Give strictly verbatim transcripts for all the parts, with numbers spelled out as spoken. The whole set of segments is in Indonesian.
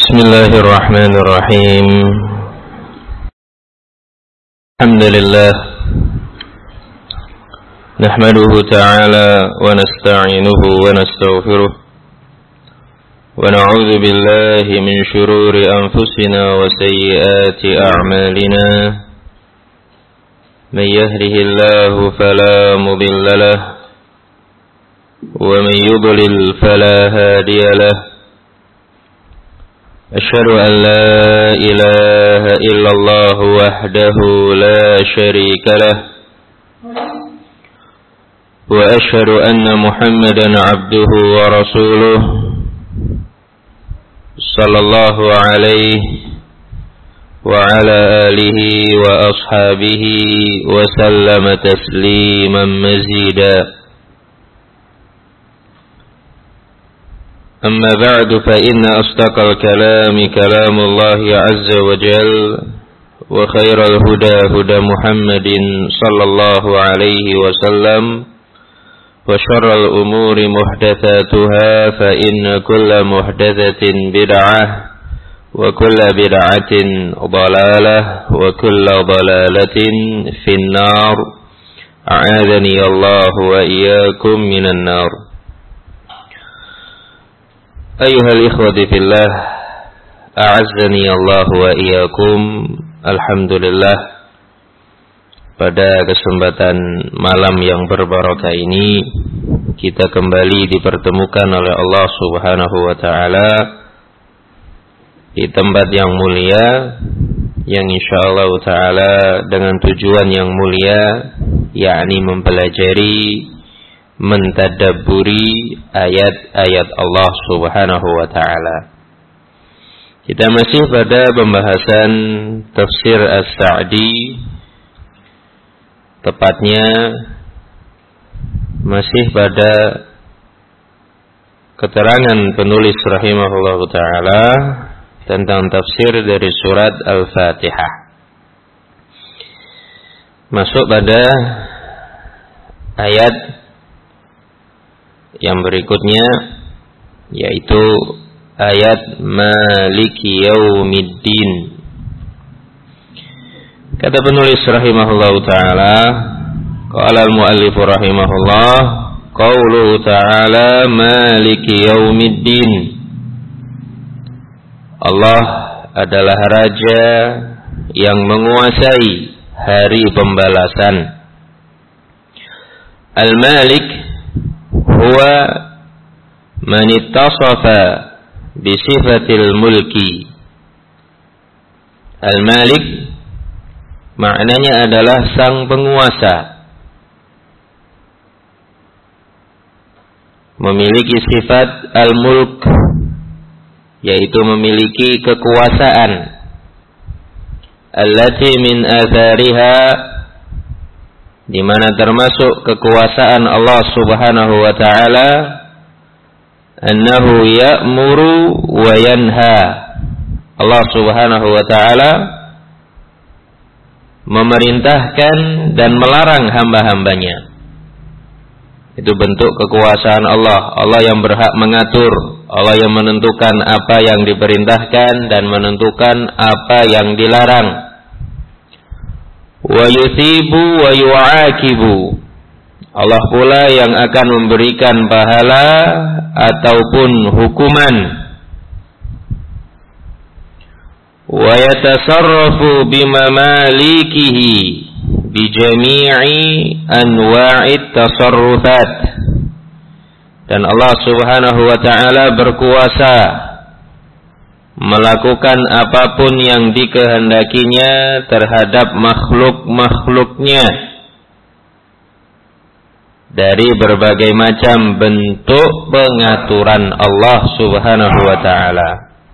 Bismillahirrahmanirrahim. Alhamdulillah. Nahmaduhu ta'ala wa nasta'inuhu wa nastaghfiruh. Wa na'udzu billahi min shururi anfusina wa sayyiati a'malina. Man yahdihillahu fala mudilla lahu wa man yudlil fala hadiya lahu. أشهد أن لا إله إلا الله وحده لا شريك له وأشهد أن محمدا عبده ورسوله صلى الله عليه وعلى آله وأصحابه وسلم تسليما مزيدا. أما بعد فإن أصدق الكلام كلام الله عز وجل وخير الهدى هدى محمد صلى الله عليه وسلم وشر الأمور محدثاتها فإن كل محدثة بدعة وكل بدعة ضلالة وكل ضلالة في النار أعاذني الله وإياكم من النار. Ayuhal ikhwati fillah, a'azzani Allah wa iyyakum. Alhamdulillah, pada kesempatan malam yang berbarakah ini kita kembali dipertemukan oleh Allah Subhanahu wa taala di tempat yang mulia, yang insyaallah taala dengan tujuan yang mulia, yakni mempelajari, mentadabburi ayat-ayat Allah Subhanahu wa taala. Kita masih pada pembahasan tafsir As-Sa'di, tepatnya masih pada keterangan penulis rahimahullah taala tentang tafsir dari surat Al-Fatihah. Masuk pada ayat yang berikutnya, yaitu ayat Maliki Yaumiddin. Kata penulis rahimahullahu taala, qala al-muallif rahimahullah, qauluhu ta'ala Maliki Yaumiddin. Allah adalah raja yang menguasai hari pembalasan. Al-Malik huwa man ittasafa bi sifatil mulki. Al-Malik maknanya adalah sang penguasa, memiliki sifat al-mulk, yaitu memiliki kekuasaan. Allati min athariha, di mana termasuk kekuasaan Allah Subhanahu wa taala, annahu ya'muru wa yanha. Allah Subhanahu wa taala memerintahkan dan melarang hamba-hambanya. Itu bentuk kekuasaan Allah. Allah yang berhak mengatur, Allah yang menentukan apa yang diperintahkan dan menentukan apa yang dilarang. Wa yuthibu wa yu'akibu. Allah pula yang akan memberikan pahala ataupun hukuman. Wa yatasarrafu bimamalikihi bijami'i anwa'it tasarrufat. Dan Allah Subhanahu wa ta'ala berkuasa melakukan apapun yang dikehendakinya terhadap makhluk-makhluknya dari berbagai macam bentuk pengaturan Allah Subhanahu wa taala.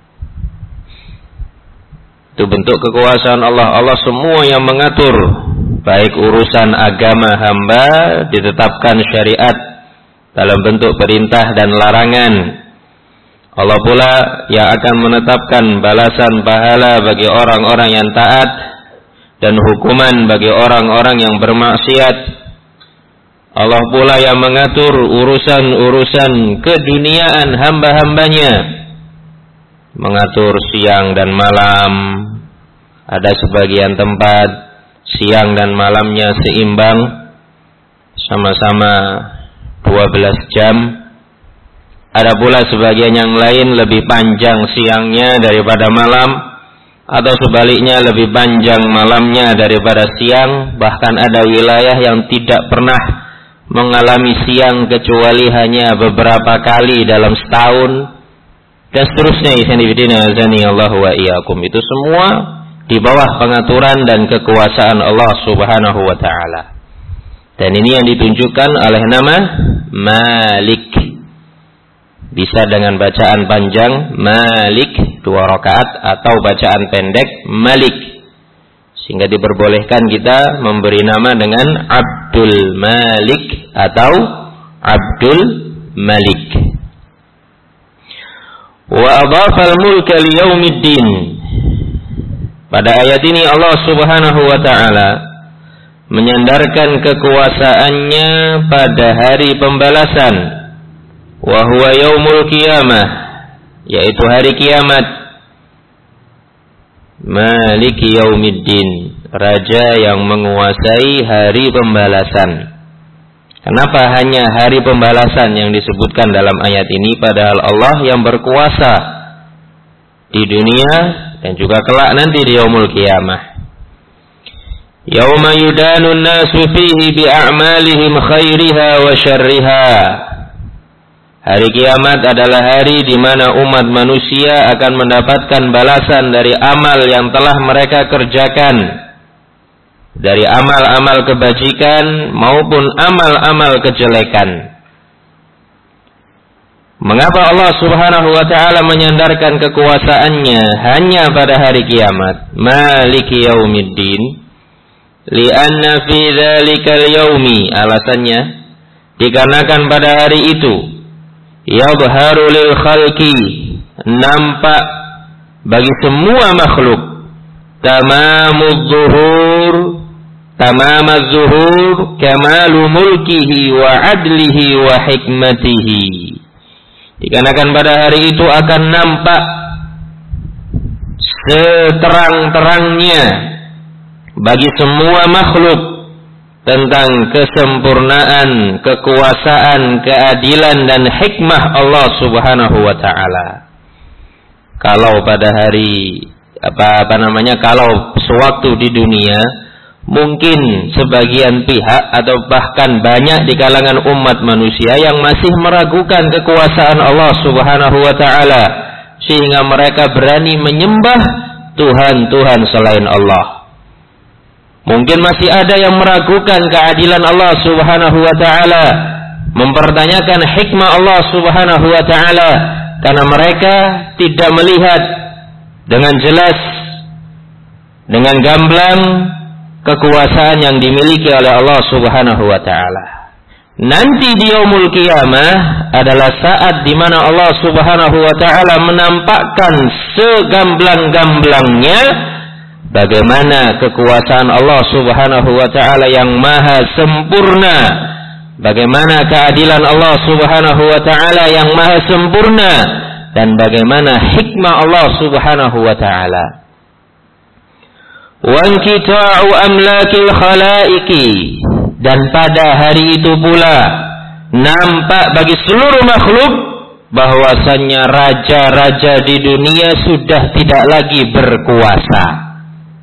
Itu bentuk kekuasaan Allah. Allah semua yang mengatur, baik urusan agama hamba, ditetapkan syariat dalam bentuk perintah dan larangan. Allah pula yang akan menetapkan balasan pahala bagi orang-orang yang taat dan hukuman bagi orang-orang yang bermaksiat. Allah pula yang mengatur urusan-urusan keduniaan hamba-hambanya, mengatur siang dan malam. Ada sebagian tempat siang dan malamnya seimbang, sama-sama dua belas jam. Ada pula sebagian yang lain lebih panjang siangnya daripada malam, atau sebaliknya lebih panjang malamnya daripada siang. Bahkan ada wilayah yang tidak pernah mengalami siang kecuali hanya beberapa kali dalam setahun, dan seterusnya. Allah wa iyyakum. Itu semua di bawah pengaturan dan kekuasaan Allah Subhanahu wa taala. Dan ini yang ditunjukkan oleh nama Malik. Bisa dengan bacaan panjang Malik dua rakaat, atau bacaan pendek Malik. Sehingga diperbolehkan kita memberi nama dengan Abdul Malik atau Abdul Malik. Wa adhafal mulka liyaumiddin. Pada ayat ini Allah Subhanahu wa taala menyandarkan kekuasaannya pada hari pembalasan. Wa huwa yaumul qiyamah, yaitu hari kiamat. Maliki yaumiddin, raja yang menguasai hari pembalasan. Kenapa hanya hari pembalasan yang disebutkan dalam ayat ini, padahal Allah yang berkuasa di dunia dan juga kelak nanti di yaumul qiyamah. Yauma yudanun nasu fihi bi'a'malihim khairiha wa syarriha. Hari kiamat adalah hari di mana umat manusia akan mendapatkan balasan dari amal yang telah mereka kerjakan, dari amal-amal kebajikan maupun amal-amal kejelekan. Mengapa Allah Subhanahu wa taala menyandarkan kekuasaannya hanya pada hari kiamat? Maliki yaumiddin. Li'anna fi dzalikal yaumi, alasannya dikarenakan pada hari itu yadhharu lil khalqi, nampak bagi semua makhluk, tamamuz zuhur, tamamaz zuhur, kamalu mulkihi wa adlihi wa hikmatihi. Dikarenakan pada hari itu akan nampak seterang-terangnya bagi semua makhluk tentang kesempurnaan, kekuasaan, keadilan dan hikmah Allah Subhanahu wa taala. Kalau pada hari apa apa namanya kalau sewaktu di dunia mungkin sebagian pihak atau bahkan banyak di kalangan umat manusia yang masih meragukan kekuasaan Allah Subhanahu wa taala, sehingga mereka berani menyembah tuhan-tuhan selain Allah. Mungkin masih ada yang meragukan keadilan Allah Subhanahu wa taala, mempertanyakan hikmah Allah Subhanahu wa taala, karena mereka tidak melihat dengan jelas, dengan gamblang kekuasaan yang dimiliki oleh Allah Subhanahu wa taala. Nanti di yaumul qiyamah adalah saat di mana Allah Subhanahu wa taala menampakkan segamblang-gamblangnya bagaimana kekuasaan Allah Subhanahu wa taala yang maha sempurna, bagaimana keadilan Allah Subhanahu wa taala yang maha sempurna, dan bagaimana hikmah Allah Subhanahu wa taala. Wa inqita'u amlakil khalaiqi, dan pada hari itu pula nampak bagi seluruh makhluk bahwasannya raja-raja di dunia sudah tidak lagi berkuasa.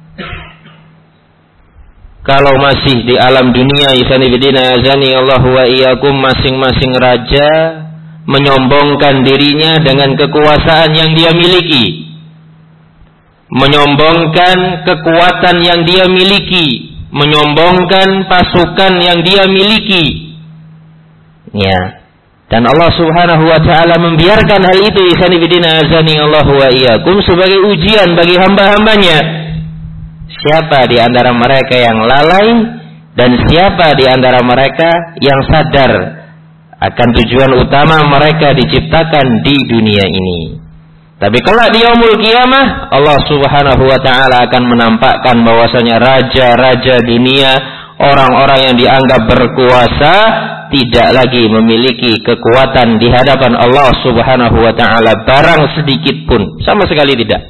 Kalau masih di alam dunia, Allah wa iyyakum, masing-masing raja menyombongkan dirinya dengan kekuasaan yang dia miliki, menyombongkan kekuatan yang dia miliki, menyombongkan pasukan yang dia miliki. Ya. Dan Allah Subhanahu wa taala membiarkan hal itu, Allah wa iyyakum, sebagai ujian bagi hamba-hambanya. Siapa di antara mereka yang lalai dan siapa di antara mereka yang sadar akan tujuan utama mereka diciptakan di dunia ini. Tapi kelak di yaumul qiyamah, Allah Subhanahu wa taala akan menampakkan bahwasanya raja-raja dunia, orang-orang yang dianggap berkuasa, tidak lagi memiliki kekuatan di hadapan Allah Subhanahu wa taala barang sedikit pun, sama sekali tidak.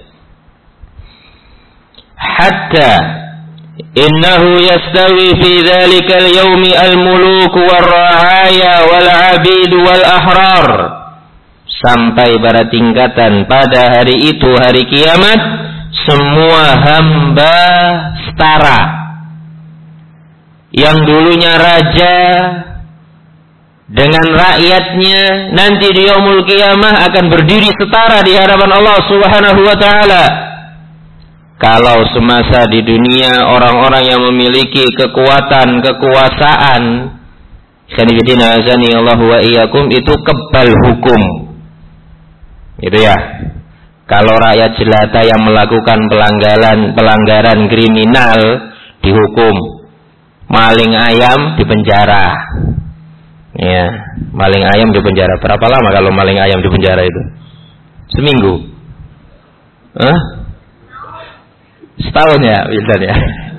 Hatta innahu yastawi fi dzalikal yaumi al-muluk war-ra'aya wal-'abid wal-ahrar, sampai pada tingkatan pada hari itu, hari kiamat, semua hamba setara. Yang dulunya raja dengan rakyatnya, nanti di yaumul qiyamah akan berdiri setara di hadapan Allah Subhanahu wa taala. Kalau semasa di dunia orang-orang yang memiliki kekuatan, kekuasaan, sanibidina azani Allah wa iyyakum, itu kebal hukum. Itu ya. Kalau rakyat jelata yang melakukan pelanggaran pelanggaran kriminal dihukum. Maling ayam dipenjara. Ya, maling ayam dipenjara. Berapa lama kalau maling ayam dipenjara itu? Seminggu. Hah? Setahun ya, misalnya.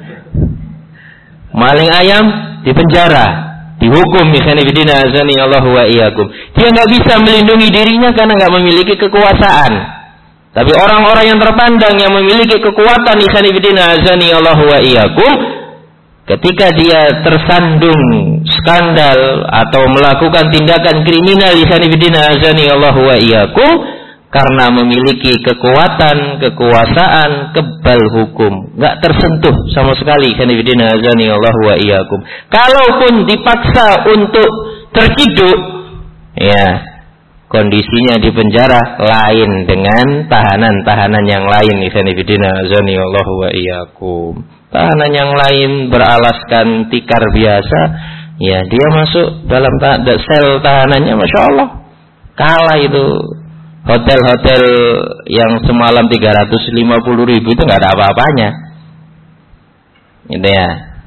Maling ayam dipenjara, dihukum, misalnya bidina azani Allah wa iyyakum. Dia nggak bisa melindungi dirinya karena nggak memiliki kekuasaan. Tapi orang-orang yang terpandang yang memiliki kekuatan, misalnya bidina azani Allah wa iyyakum, ketika dia tersandung skandal atau melakukan tindakan kriminal, misalnya bidina azani Allah wa iyyakum, karena memiliki kekuatan, kekuasaan, kebal hukum, nggak tersentuh sama sekali. Kanibidina azani Allah wa iyyakum. Kalaupun dipaksa untuk terciduk, ya kondisinya di penjara lain dengan tahanan-tahanan yang lain. Kanibidina azani Allah wa iyyakum. Tahanan yang lain beralaskan tikar biasa, ya dia masuk dalam ta- sel tahanannya, masya Allah, kalah itu. Hotel-hotel yang semalam tiga ratus lima puluh ribu itu nggak ada apa-apanya. Gitu ya.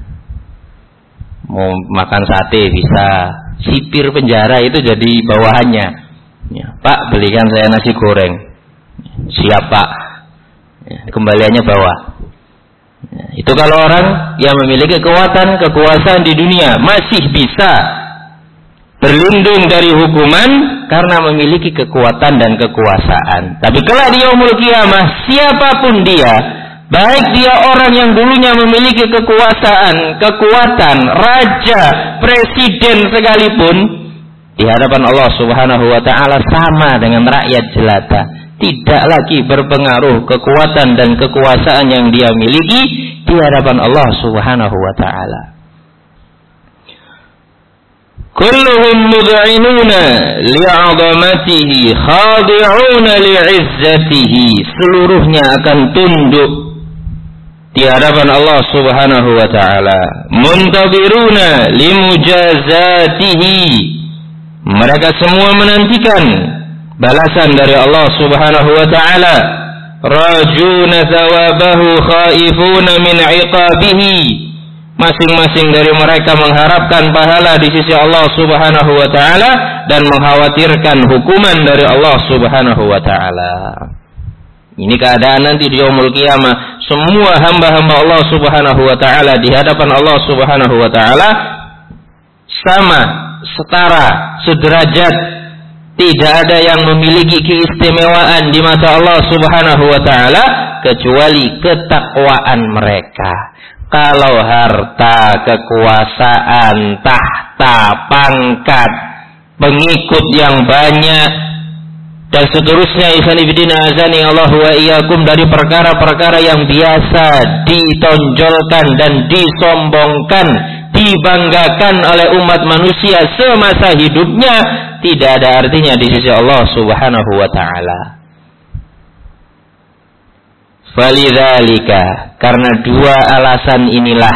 Mau makan sate bisa, sipir penjara itu jadi bawahannya. Ya, Pak, belikan saya nasi goreng. Siap Pak. Ya, kembaliannya bawa. Ya, itu kalau orang yang memiliki kekuatan, kekuasaan di dunia masih bisa berlindung dari hukuman karena memiliki kekuatan dan kekuasaan. Tapi kelak di yaumul qiyamah, siapapun dia, baik dia orang yang dulunya memiliki kekuasaan, kekuatan, raja, presiden sekalipun, di hadapan Allah Subhanahu wa taala sama dengan rakyat jelata. Tidak lagi berpengaruh kekuatan dan kekuasaan yang dia miliki di hadapan Allah Subhanahu wa taala. Kulluhum mud'inuna li'azamatihi khadi'una li'izzatihi. Seluruhnya akan tunduk di hadapan Allah Subhanahu wa taala. Muntabiruna limujazatihi. Mereka semua menantikan balasan dari Allah Subhanahu wa taala. Rajuna thawabahu khaifuna min 'iqabihi. Masing-masing dari mereka mengharapkan pahala di sisi Allah Subhanahu wa taala dan mengkhawatirkan hukuman dari Allah Subhanahu wa taala. Ini keadaan nanti di yaumul qiyamah. Semua hamba-hamba Allah Subhanahu wa taala di hadapan Allah Subhanahu wa taala sama, setara, sederajat. Tidak ada yang memiliki keistimewaan di mata Allah Subhanahu wa taala kecuali ketakwaan mereka. Kalau harta, kekuasaan, tahta, pangkat, pengikut yang banyak, dan seterusnya, isanibidina azani Allah wa iyyakum, dari perkara-perkara yang biasa ditonjolkan dan disombongkan, dibanggakan oleh umat manusia semasa hidupnya, tidak ada artinya di sisi Allah Subhanahu wa ta'ala. Falidzalika, karena dua alasan inilah,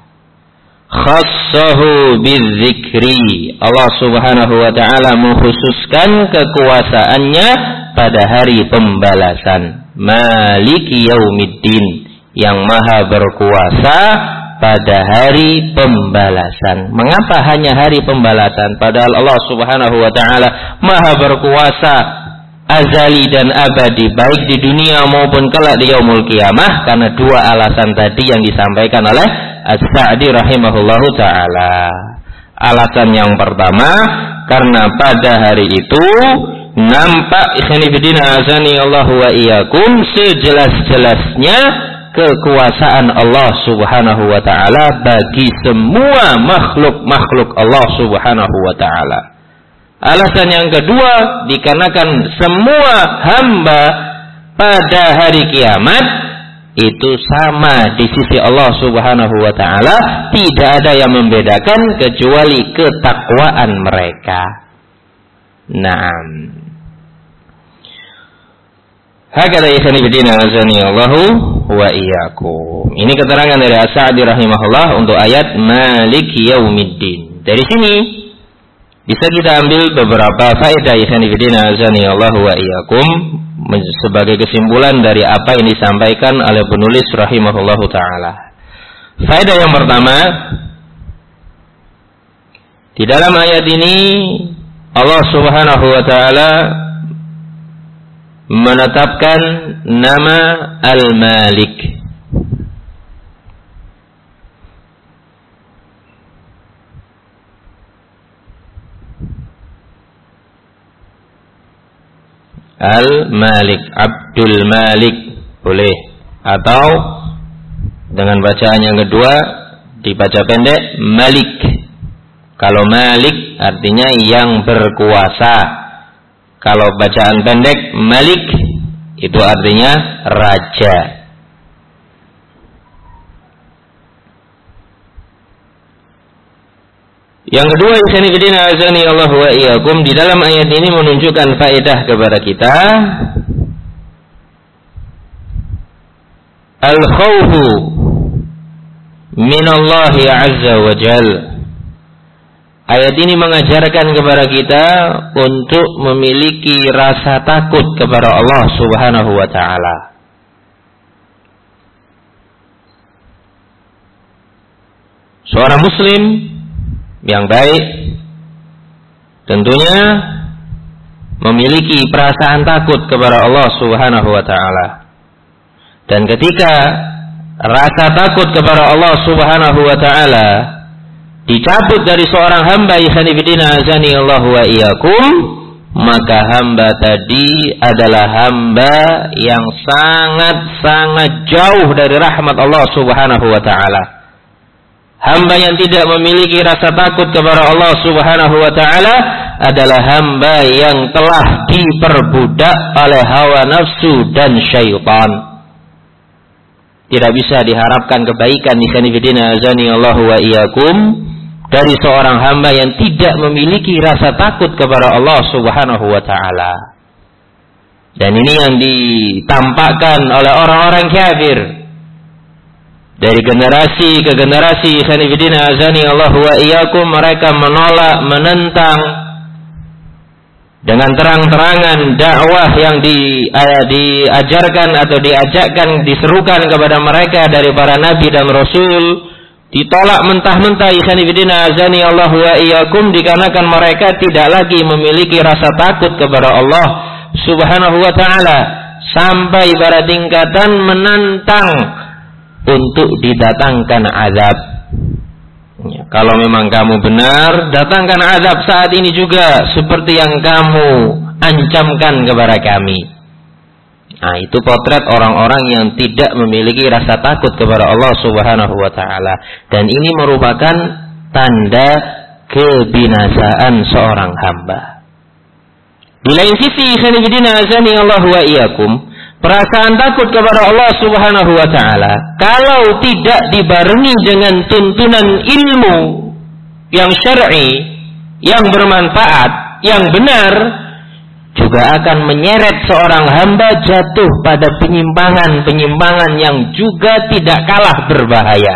khassahu bidzikri, Allah Subhanahu wa taala mengkhususkan kekuasaannya pada hari pembalasan. Maliki yaumiddin, yang maha berkuasa pada hari pembalasan. Mengapa hanya hari pembalasan? Padahal Allah Subhanahu wa taala maha berkuasa azali dan abadi, baik di dunia maupun kelak di yaumul qiyamah, karena dua alasan tadi yang disampaikan oleh As-Sa'di rahimahullahu ta'ala. Alasan yang pertama, karena pada hari itu nampak ikhwanifidina azani Allahu wa iyyakum sejelas-jelasnya kekuasaan Allah Subhanahu wa taala bagi semua makhluk-makhluk Allah Subhanahu wa taala. Alasan yang kedua, dikarenakan semua hamba pada hari kiamat itu sama di sisi Allah Subhanahu wa taala, tidak ada yang membedakan kecuali ketakwaan mereka. Naam. Hakala ikhwanifidina azani Allahu wa iyyakum. Ini keterangan dari As-Sa'di rahimahullah untuk ayat Maliki Yaumiddin. Dari sini bisa kita ambil beberapa faedah ikhwanifidina azani Allahu wa iyyakum sebagai kesimpulan dari apa yang disampaikan oleh penulis rahimahullahu taala. Faedah yang pertama, di dalam ayat ini Allah Subhanahu wa taala menetapkan nama Al-Malik. Al-Malik, Abdul Malik boleh, atau dengan bacaan yang kedua dibaca pendek Malik. Kalau Malik artinya yang berkuasa. Kalau bacaan pendek Malik itu artinya raja. Yang kedua, ikhwanifidina azani Allah wa iyyakum, di dalam ayat ini menunjukkan faedah kepada kita al-khawfu minallahi azza wa jalla. Ayat ini mengajarkan kepada kita untuk memiliki rasa takut kepada Allah Subhanahu wa taala. Seorang muslim yang baik tentunya memiliki perasaan takut kepada Allah Subhanahu wa taala. Dan ketika rasa takut kepada Allah Subhanahu wa taala dicabut dari seorang hamba, ikhwanifidina azani Allah wa iyyakum, maka hamba tadi adalah hamba yang sangat-sangat jauh dari rahmat Allah Subhanahu wa taala. Hamba yang tidak memiliki rasa takut kepada Allah Subhanahu wa taala adalah hamba yang telah diperbudak oleh hawa nafsu dan syaitan. Tidak bisa diharapkan kebaikan, ikhwanifidina azani Allah wa iyyakum, dari seorang hamba yang tidak memiliki rasa takut kepada Allah Subhanahu wa taala. Dan ini yang ditampakkan oleh orang-orang kafir. Dari generasi ke generasi, ikhwanifidina azani Allah wa iyyakum, mereka menolak, menentang dengan terang-terangan dakwah yang di, uh, diajarkan atau diajakkan, diserukan kepada mereka dari para nabi dan rasul. Ditolak mentah-mentah, ikhwanifidina azani Allah wa iyyakum, dikarenakan mereka tidak lagi memiliki rasa takut kepada Allah Subhanahu wa taala, sampai pada tingkatan menantang untuk didatangkan azab. Ya, kalau memang kamu benar, datangkan azab saat ini juga seperti yang kamu ancamkan kepada kami. Nah, itu potret orang-orang yang tidak memiliki rasa takut kepada Allah Subhanahu wa taala, dan ini merupakan tanda kebinasaan seorang hamba. Di lain sisi, ikhwanifidina azani Allah wa iyyakum, perasaan takut kepada Allah Subhanahu wa taala kalau tidak dibarengi dengan tuntunan ilmu yang syar'i, yang bermanfaat, yang benar, juga akan menyeret seorang hamba jatuh pada penyimpangan-penyimpangan yang juga tidak kalah berbahaya.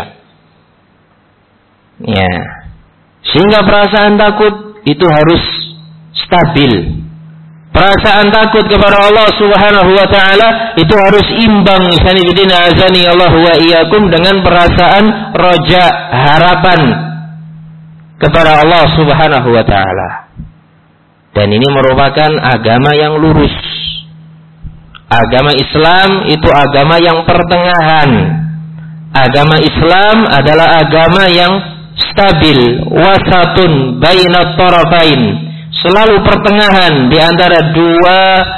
Ya. Sehingga perasaan takut itu harus stabil. Perasaan takut kepada Allah Subhanahu wa taala itu harus imbang, ikhwanifidina azani Allah wa iyyakum, dengan perasaan roja, harapan kepada Allah Subhanahu wa taala. Dan ini merupakan agama yang lurus. Agama Islam itu agama yang pertengahan. Agama Islam adalah agama yang stabil, wasatun bainat tarafain, selalu pertengahan di antara dua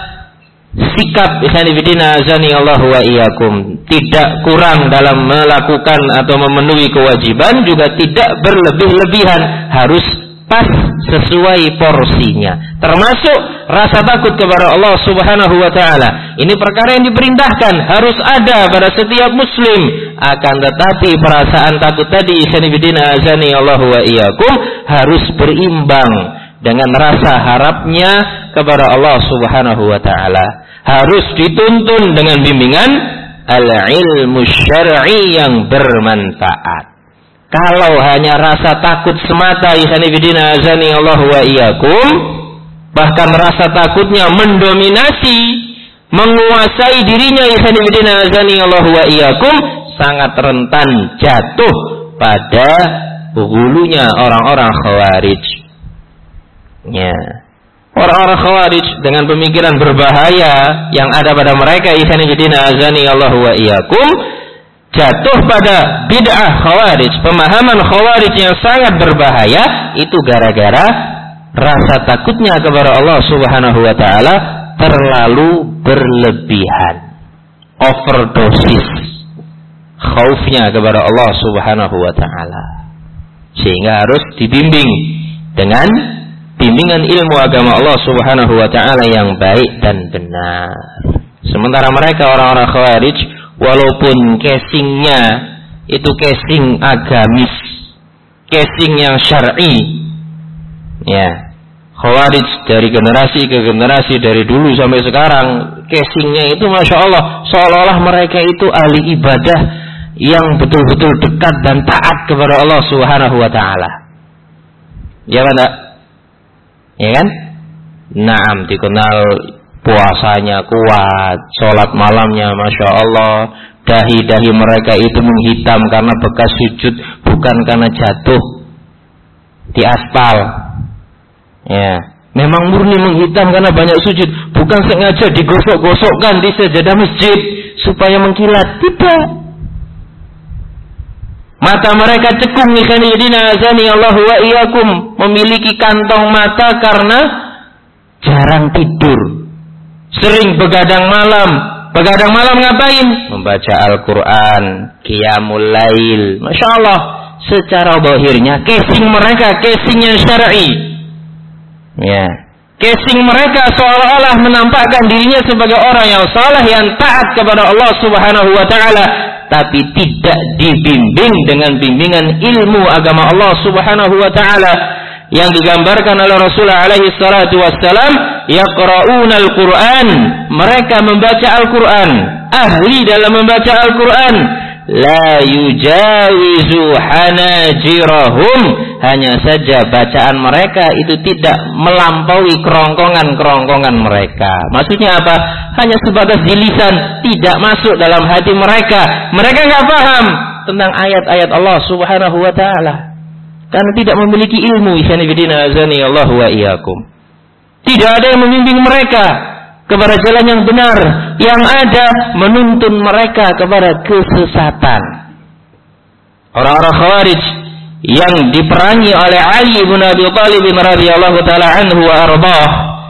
sikap. Ikhwanifidina azani Allah wa iyyakum, tidak kurang dalam melakukan atau memenuhi kewajiban, juga tidak berlebih-lebihan, harus pas sesuai porsinya, termasuk rasa takut kepada Allah Subhanahu wa taala. Ini perkara yang diperintahkan, harus ada pada setiap muslim. Akan tetapi perasaan takut tadi, ikhwanifidina azani Allah wa iyyakum, harus berimbang dengan rasa harapnya kepada Allah Subhanahu wa taala. Harus dituntun dengan bimbingan al-ilmu syar'i yang bermanfaat. Kalau hanya rasa takut semata, ikhwanifidina azani Allah wa iyyakum, bahkan rasa takutnya mendominasi, menguasai dirinya, ikhwanifidina azani Allah wa iyyakum, sangat rentan jatuh pada hulunya orang-orang khawarij. Ya. Orang-orang khawarij dengan pemikiran berbahaya yang ada pada mereka, ikhwanifidina azani Allah wa iyyakum, jatuh pada bid'ah khawarij, pemahaman khawarij yang sangat berbahaya. Itu gara-gara rasa takutnya kepada Allah Subhanahu wa taala terlalu berlebihan, overdosis khaufnya kepada Allah Subhanahu wa taala, sehingga harus dibimbing dengan bimbingan ilmu agama Allah Subhanahu wa taala yang baik dan benar. Sementara mereka orang-orang khawarij, walaupun casingnya itu casing agamis, casing yang syar'i, ya, khawarij dari generasi ke generasi, dari dulu sampai sekarang, casingnya itu masya Allah, seolah-olah mereka itu ahli ibadah yang betul-betul dekat dan taat kepada Allah Subhanahu wa taala. Ya kan? Ya kan? Naam, dikenal puasanya kuat, sholat malamnya masya Allah, dahi-dahi mereka itu menghitam karena bekas sujud, bukan karena jatuh di aspal. Ya, memang murni menghitam karena banyak sujud, bukan sengaja digosok-gosokkan di sajadah masjid supaya mengkilat. Tidak. Mata mereka cekung, ikhwanifidina azani Allah wa iyyakum, memiliki kantong mata karena jarang tidur, sering begadang malam. Begadang malam ngapain? Membaca Al-Quran, qiyamul lail. Masya Allah, secara zahirnya casing mereka casing yang syar'i. Ya, casing mereka seolah-olah menampakkan dirinya sebagai orang yang saleh, yang taat kepada Allah Subhanahu wa taala, tapi tidak dibimbing dengan bimbingan ilmu agama Allah Subhanahu wa taala yang digambarkan oleh Rasulullah alaihi salatu wassalam. Yaqra'una al-Qur'an, mereka membaca Al-Qur'an, ahli dalam membaca Al-Qur'an. La yujawizu hanajirahum, hanya saja bacaan mereka itu tidak melampaui kerongkongan-kerongkongan mereka. Maksudnya apa? Hanya sebatas di lisan, tidak masuk dalam hati mereka. Mereka nggak paham tentang ayat-ayat Allah Subhanahu wa taala karena tidak memiliki ilmu. Ikhwanifidina azani Allah wa iyyakum. Tidak ada yang membimbing mereka kepada jalan yang benar, yang ada menuntun mereka kepada kesesatan. Orang-orang khawarij yang diperangi oleh Ali bin Abi Thalib radhiyallahu taala anhu wa ardhah,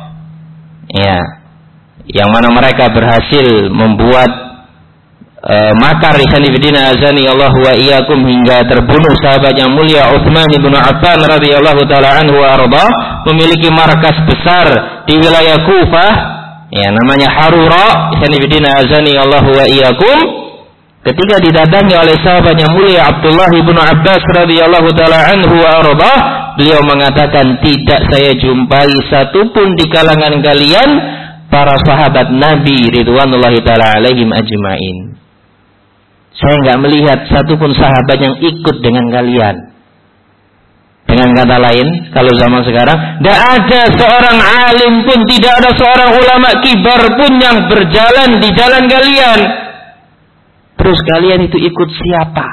ya, yang mana mereka berhasil membuat uh, makar ikhwanifidina azani Allah wa iyyakum hingga terbunuh sahabat yang mulia Utsman bin Affan radhiyallahu taala anhu wa ardhah, memiliki markas besar di wilayah Kufah, ya, namanya Harura, ikhwanifidina azani Allah wa iyyakum. Ketika didatangi oleh sahabat yang mulia Abdullah bin Abbas radhiyallahu taala anhu wa ardhah, beliau mengatakan, tidak saya jumpai satupun di kalangan kalian para sahabat Nabi ridwanullahi taala alaihim ajmain. Saya enggak melihat satupun sahabat yang ikut dengan kalian. Dengan kata lain, kalau zaman sekarang, tidak ada seorang alim pun, tidak ada seorang ulama kibar pun yang berjalan di jalan kalian. Terus kalian itu ikut siapa?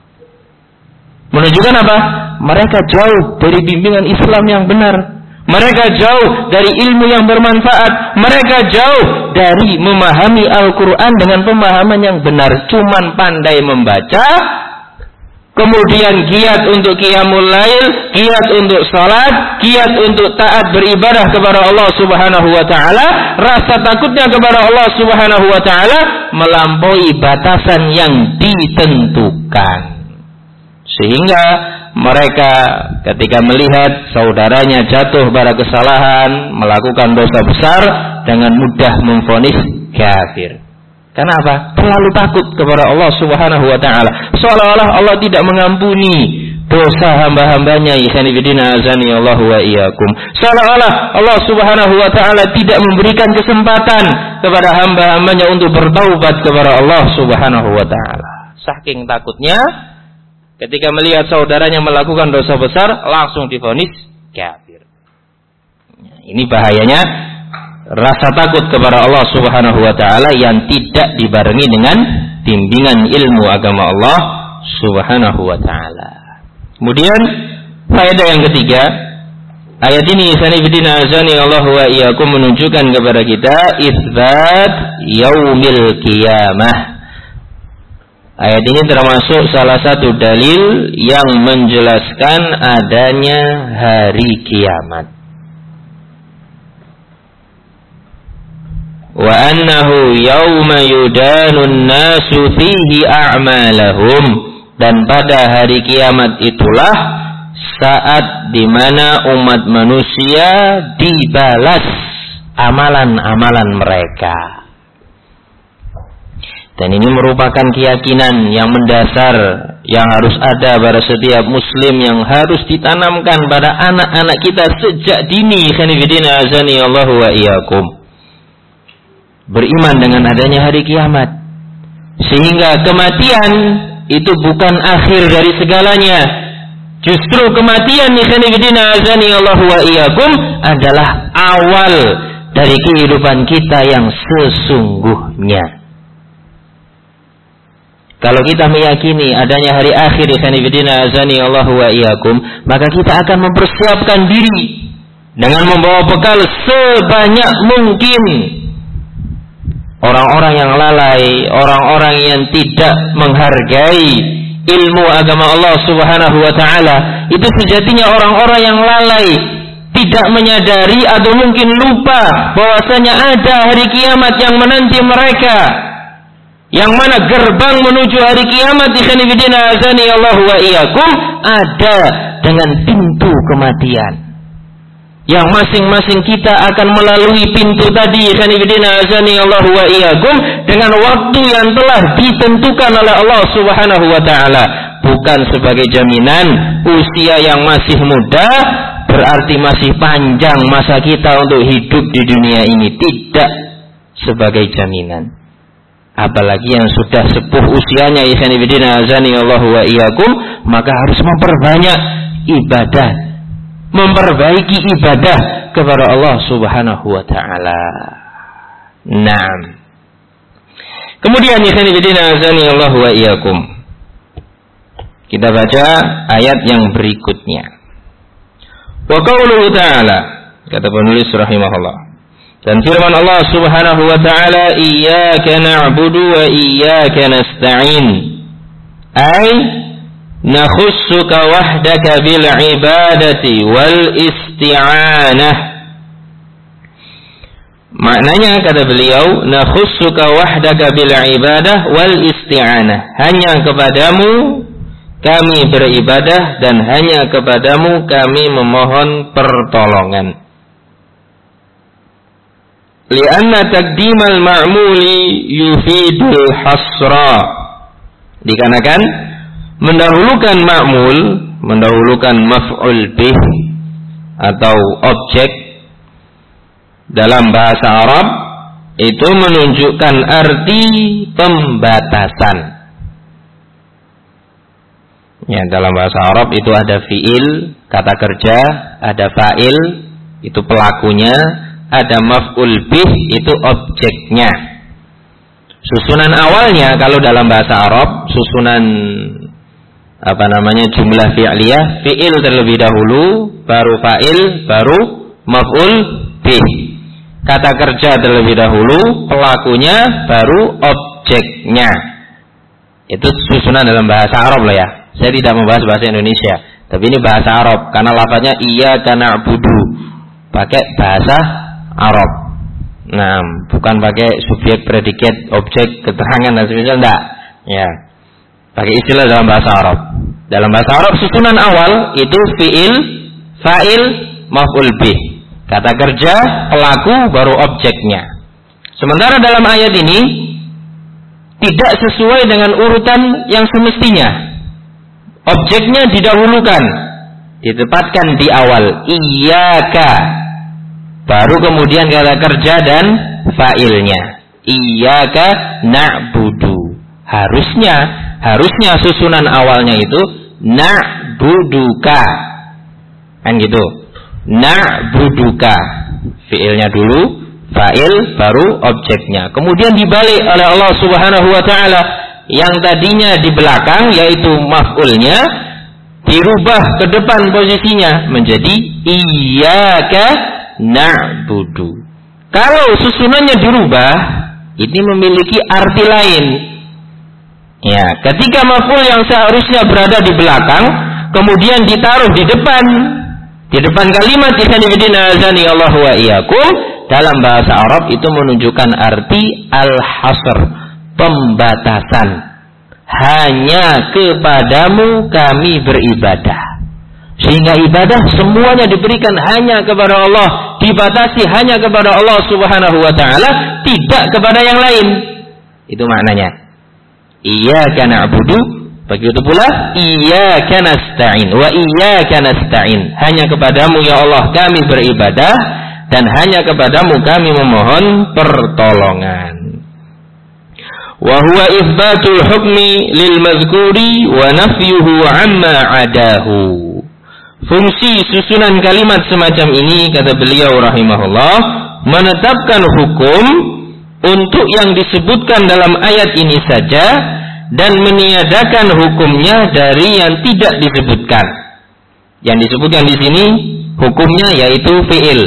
Menunjukkan apa? Mereka jauh dari bimbingan Islam yang benar. Mereka jauh dari ilmu yang bermanfaat. Mereka jauh dari memahami Al-Quran dengan pemahaman yang benar. Cuman pandai membaca, kemudian giat untuk qiyamul lail, giat untuk salat, giat untuk taat beribadah kepada Allah Subhanahu wa taala, rasa takutnya kepada Allah Subhanahu wa taala melampaui batasan yang ditentukan. Sehingga mereka ketika melihat saudaranya jatuh pada kesalahan, melakukan dosa besar, dengan mudah memvonis kafir. Kenapa? Terlalu takut kepada Allah Subhanahu wa taala. Seolah-olah Allah tidak mengampuni dosa hamba-hambanya. Ikhwanifidina azani Allah wa iyyakum. Seolah-olah Allah Subhanahu wa taala tidak memberikan kesempatan kepada hamba-hambanya untuk bertaubat kepada Allah Subhanahu wa taala. Saking takutnya, ketika melihat saudaranya melakukan dosa besar, langsung divonis kafir. Ini bahayanya rasa takut kepada Allah Subhanahu wa taala yang tidak dibarengi dengan bimbingan ilmu agama Allah Subhanahu wa taala. Kemudian faedah yang ketiga, ayat ini sanifidina azani Allah wa iyyakum menunjukkan kepada kita isbat yaumil qiyamah. Ayat ini termasuk salah satu dalil yang menjelaskan adanya hari kiamat. Wa annahu yawma yudanun nasu fihi a'malahum, dan pada hari kiamat itulah saat di mana umat manusia dibalas amalan-amalan mereka. Dan ini merupakan keyakinan yang mendasar yang harus ada pada setiap muslim, yang harus ditanamkan pada anak-anak kita sejak dini. Khanifidina azani Allahu wa iyyakum. Beriman dengan adanya hari kiamat, sehingga kematian itu bukan akhir dari segalanya. Justru kematian ikhwanifidina azani Allahu wa iyyakum adalah awal dari kehidupan kita yang sesungguhnya. Kalau kita meyakini adanya hari akhir ikhwanifidina azani Allahu wa iyyakum, maka kita akan mempersiapkan diri dengan membawa bekal sebanyak mungkin. Orang-orang yang lalai, orang-orang yang tidak menghargai ilmu agama Allah Subhanahu wa taala, itu sejatinya orang-orang yang lalai, tidak menyadari atau mungkin lupa bahwasanya ada hari kiamat yang menanti mereka. Yang mana gerbang menuju hari kiamat ikhwanifidina azani Allah wa iyyakum ada dengan pintu kematian, yang masing-masing kita akan melalui pintu tadi ikhwanifidina azani Allah wa iyyakum dengan waktu yang telah ditentukan oleh Allah Subhanahu wa taala, bukan sebagai jaminan usia yang masih muda berarti masih panjang masa kita untuk hidup di dunia ini, tidak sebagai jaminan. Apalagi yang sudah sepuh usianya ikhwanifidina azani Allah wa iyyakum, maka harus memperbanyak ibadah, memperbaiki ibadah kepada Allah Subhanahu wa taala. Naam. Kemudian ikhwanifidina azani Allah wa iyyakum, kita baca ayat yang berikutnya. Wa qauluhu ta'ala, kata penulis rahimahullah, dan firman Allah Subhanahu wa taala, iyyaka na'budu wa iyyaka nasta'in, ay nakhussuka wahdaka bil ibadati wal isti'anah. Maknanya kata beliau, nakhussuka wahdaka bil ibadah wal isti'anah, hanya kepadamu kami beribadah dan hanya kepadamu kami memohon pertolongan. Lianna taqdimal ma'muli yufidul hasra, dikarenakan mendahulukan ma'mul, mendahulukan maf'ul bih atau objek dalam bahasa Arab itu menunjukkan arti pembatasan. Ya, dalam bahasa Arab itu ada fi'il, kata kerja, ada fa'il, itu pelakunya, ada maf'ul bih, itu objeknya. Susunan awalnya kalau dalam bahasa Arab, susunan apa namanya jumlah fi'liyah, fi'il terlebih dahulu, baru fa'il, baru maf'ul bih. Kata kerja terlebih dahulu, pelakunya, baru objeknya. Itu susunan dalam bahasa Arab loh ya. Saya tidak membahas bahasa Indonesia, tapi ini bahasa Arab karena lafaznya iyyaka na'budu. Pakai bahasa Arab. Nah, bukan pakai subjek, predikat, objek, keterangan dan sebagainya, enggak. Ya. Pakai istilah dalam bahasa Arab. Dalam bahasa Arab susunan awal itu fiil, fa'il, maf'ul bih. Kata kerja, pelaku, baru objeknya. Sementara dalam ayat ini tidak sesuai dengan urutan yang semestinya. Objeknya didahulukan, ditempatkan di awal, iyyaka, baru kemudian kata kerja dan fa'ilnya, iyyaka na'budu. Harusnya, harusnya susunan awalnya itu na'buduka, kan gitu. Na'buduka, fi'ilnya dulu, fa'il baru objeknya. Kemudian dibalik oleh Allah Subhanahu wa taala, yang tadinya di belakang yaitu maf'ulnya dirubah ke depan posisinya menjadi iyyaka na'budu. Kalau susunannya dirubah, ini memiliki arti lain. Ya, ketika maf'ul yang seharusnya berada di belakang kemudian ditaruh di depan, di depan kalimat isanibidina azani Allah wa iyyakum, dalam bahasa Arab itu menunjukkan arti al-hasr, pembatasan. Hanya kepadamu kami beribadah. Sehingga ibadah semuanya diberikan hanya kepada Allah, dibatasi hanya kepada Allah Subhanahu wa taala, tidak kepada yang lain. Itu maknanya. Iyyaka na'budu, begitu pula iyyaka nasta'in wa iyyaka nasta'in. Hanya kepadamu ya Allah kami beribadah dan hanya kepadamu kami memohon pertolongan. Wa huwa itsbatul hukmi lil mazkuri wa nafyuhu amma adahu. Fungsi susunan kalimat semacam ini, kata beliau rahimahullah, menetapkan hukum untuk yang disebutkan dalam ayat ini saja dan meniadakan hukumnya dari yang tidak disebutkan. Yang disebutkan di sini hukumnya yaitu fi'il,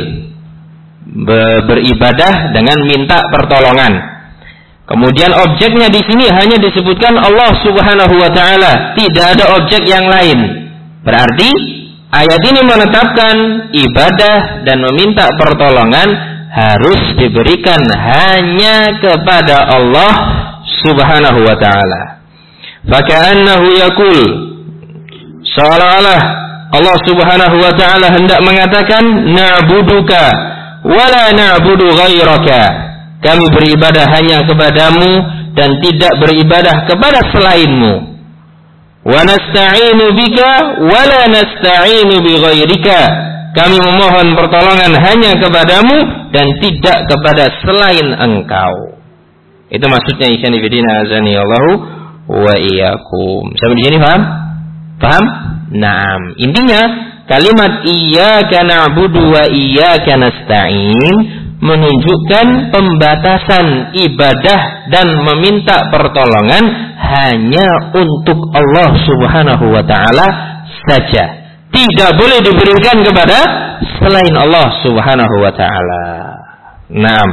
beribadah dengan minta pertolongan. Kemudian objeknya di sini hanya disebutkan Allah Subhanahu wa taala, tidak ada objek yang lain. Berarti ayat ini menetapkan ibadah dan meminta pertolongan harus diberikan hanya kepada Allah Subhanahu wa taala. Faka'annahu yaqul, seolah-olah Allah Subhanahu wa taala hendak mengatakan na'buduka wala na'budu ghairaka. Kami beribadah hanya kepadamu dan tidak beribadah kepada selainmu. Wa nasta'inu bika wala nasta'inu bi ghairika. Kami memohon pertolongan hanya kepadamu dan tidak kepada selain engkau. Itu maksudnya ikhwan fillah azani Allahu wa iyyakum. Sampai di sini paham? Paham? Naam. Intinya kalimat iyyaka na'budu wa iyyaka nasta'in menunjukkan pembatasan ibadah dan meminta pertolongan hanya untuk Allah Subhanahu wa taala saja. Tidak boleh diberikan kepada selain Allah Subhanahu wa taala. Naam.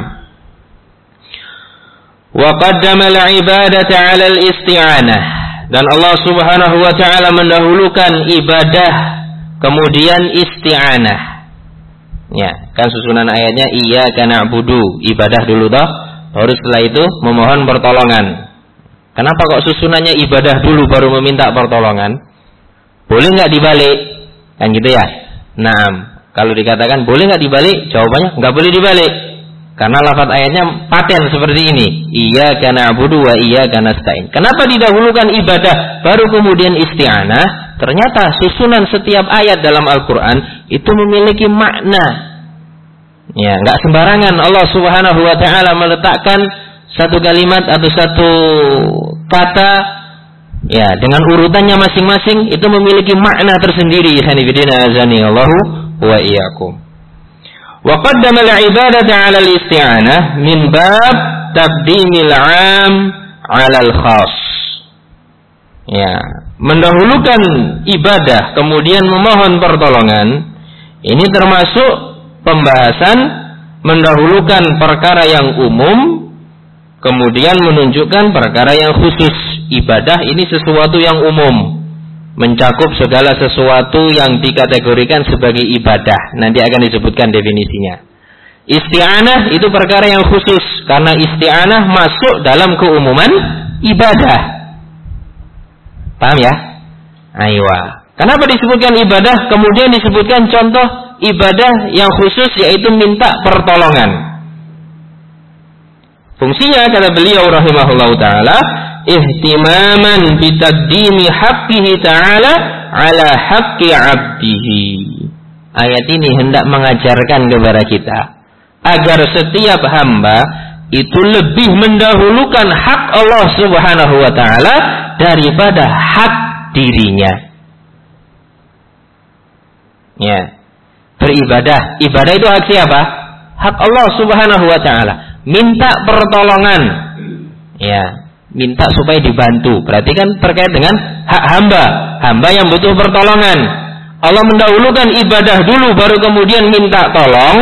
Wa qaddama al-ibadata 'ala al-isti'anah. Dan Allah Subhanahu wa taala mendahulukan ibadah kemudian isti'anah. Ya, kan susunan ayatnya iyyaka na'budu, ibadah dulu toh, baru setelah itu memohon pertolongan. Kenapa kok susunannya ibadah dulu baru meminta pertolongan? Boleh nggak dibalik? Kan gitu ya. Nah, kalau dikatakan boleh nggak dibalik? Jawabannya nggak boleh dibalik. Karena lafaz ayatnya paten seperti ini. Iyyaka na'budu wa iyyaka nasta'in. Kenapa didahulukan ibadah baru kemudian isti'anah? Ternyata susunan setiap ayat dalam Al-Quran itu memiliki makna. Ya, nggak sembarangan Allah Subhanahu wa taala meletakkan satu kalimat atau satu kata ya dengan urutannya masing-masing, itu memiliki makna tersendiri. Hanifidina azani Allahu wa iyyakum. Wa qaddama al-ibadata 'ala al-isti'anah min bab tabdimil 'am 'ala al-khas. Ya, mendahulukan ibadah kemudian memohon pertolongan ini termasuk pembahasan mendahulukan perkara yang umum kemudian menunjukkan perkara yang khusus. Ibadah ini sesuatu yang umum, mencakup segala sesuatu yang dikategorikan sebagai ibadah. Nanti akan disebutkan definisinya. Isti'anah itu perkara yang khusus, karena isti'anah masuk dalam keumuman ibadah. Paham ya? Aywa. Kenapa disebutkan ibadah, kemudian disebutkan contoh ibadah yang khusus, yaitu minta pertolongan. Fungsinya, kata beliau rahimahullahu ta'ala, ihtimaman bitaqdimi haqqihi ta'ala ala haqqi abdihi. Ayat ini hendak mengajarkan kepada kita agar setiap hamba itu lebih mendahulukan hak Allah subhanahu wa ta'ala daripada hak dirinya. Ya, beribadah, ibadah itu hak siapa? Hak Allah subhanahu wa ta'ala. Minta pertolongan, ya, minta supaya dibantu. Berarti kan terkait dengan hak hamba, hamba yang butuh pertolongan. Allah mendahulukan ibadah dulu, baru kemudian minta tolong.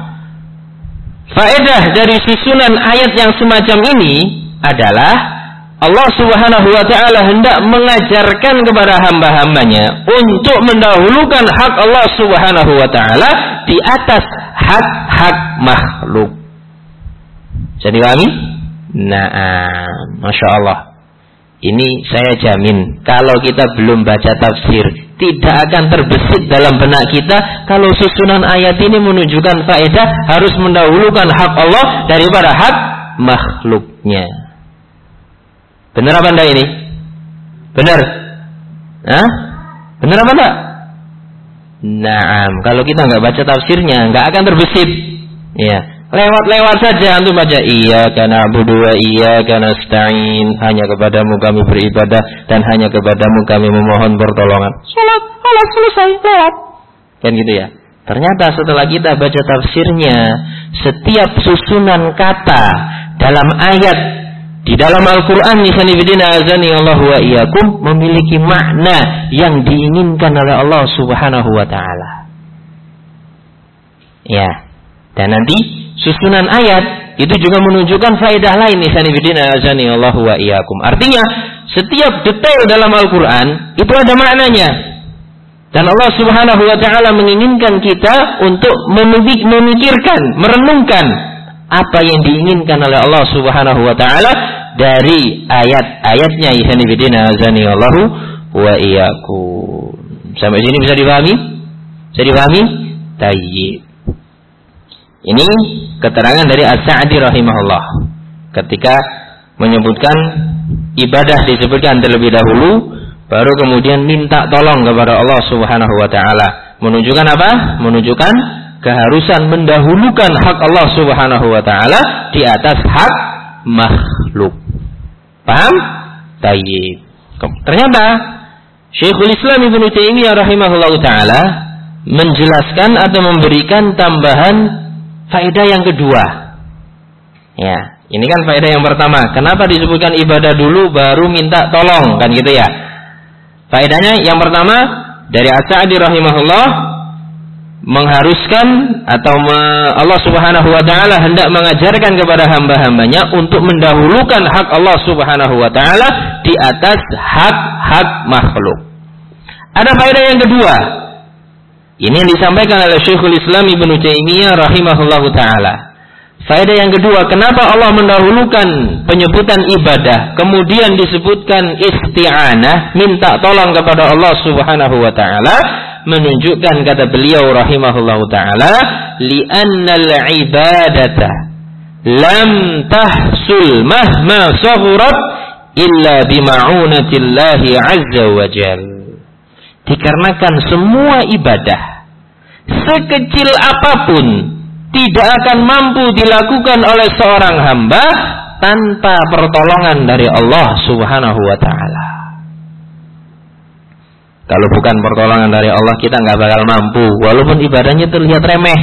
Faedah dari susunan ayat yang semacam ini adalah Allah subhanahu wa ta'ala hendak mengajarkan kepada hamba-hambanya untuk mendahulukan hak Allah subhanahu wa ta'ala di atas hak-hak makhluk. Jadi kami? Nah, Masya Allah. Ini saya jamin, kalau kita belum baca tafsir, tidak akan terbesit dalam benak kita kalau susunan ayat ini menunjukkan faedah harus mendahulukan hak Allah daripada hak makhluknya. Benar apa enggak ini? Benar? Hah? Benar apa enggak? Naam, kalau kita enggak baca tafsirnya, enggak akan terbesit. Ya, lewat-lewat saja antum baca iyyaka na'budu wa iyyaka nasta'in, hanya kepadamu kami beribadah dan hanya kepadamu kami memohon pertolongan. Salat, salat selesai, lewat. Kan gitu ya. Ternyata setelah kita baca tafsirnya, setiap susunan kata dalam ayat di dalam Al-Quran Allah wa iyyakum memiliki makna yang diinginkan oleh Allah subhanahu wa ta'ala. Ya. Dan nanti susunan ayat itu juga menunjukkan faedah lain Allah wa iyyakum. Artinya setiap detail dalam Al-Quran itu ada maknanya. Dan Allah subhanahu wa ta'ala menginginkan kita untuk memikirkan, merenungkan apa yang diinginkan oleh Allah subhanahu wa ta'ala dari ayat-ayatnya. Allahu wa iyyakum. Sampai sini bisa dipahami? Bisa dipahami? Tayyib. Ini keterangan dari As-Sa'di rahimahullah ketika menyebutkan ibadah disebutkan terlebih dahulu, baru kemudian minta tolong kepada Allah subhanahu wa ta'ala. Menunjukkan apa? Menunjukkan keharusan mendahulukan hak Allah subhanahu wa ta'ala di atas hak makhluk. Paham? Tayyib. Ternyata Syekhul Islam Ibnu Taimiyah rahimahullah ta'ala menjelaskan atau memberikan tambahan faedah yang kedua. Ya, ini kan faedah yang pertama. Kenapa disebutkan ibadah dulu baru minta tolong, kan gitu ya? Faedahnya yang pertama dari As-Sa'di rahimahullah mengharuskan atau me, Allah subhanahu wa ta'ala hendak mengajarkan kepada hamba-hambanya untuk mendahulukan hak Allah subhanahu wa ta'ala di atas hak-hak makhluk. Ada faedah yang kedua. Ini yang disampaikan oleh Syekhul Islam Ibnu Taimiyah rahimahullahu ta'ala. Faedah yang kedua, kenapa Allah mendahulukan penyebutan ibadah, kemudian disebutkan isti'anah, minta tolong kepada Allah subhanahu wa ta'ala, menunjukkan kata beliau rahimahullahu ta'ala, li'annal ibadata lam tahsul mahma sahurat illa bima'unatillahi azza wa jal. Dikarenakan semua ibadah sekecil apapun tidak akan mampu dilakukan oleh seorang hamba tanpa pertolongan dari Allah subhanahu wa ta'ala. Kalau bukan pertolongan dari Allah, kita nggak bakal mampu, walaupun ibadahnya terlihat remeh.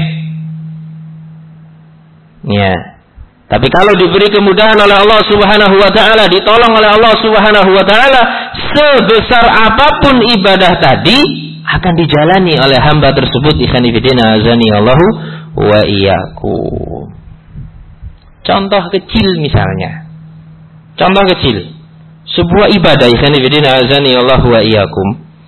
Ya. Tapi kalau diberi kemudahan oleh Allah subhanahu wa ta'ala, ditolong oleh Allah subhanahu wa ta'ala, sebesar apapun ibadah tadi akan dijalani oleh hamba tersebut. Ikhwanifidina azani Allahu wa iyyakum. Contoh kecil misalnya. Contoh kecil. Sebuah ibadah, ikhwanifidina azani Allahu wa iyyakum,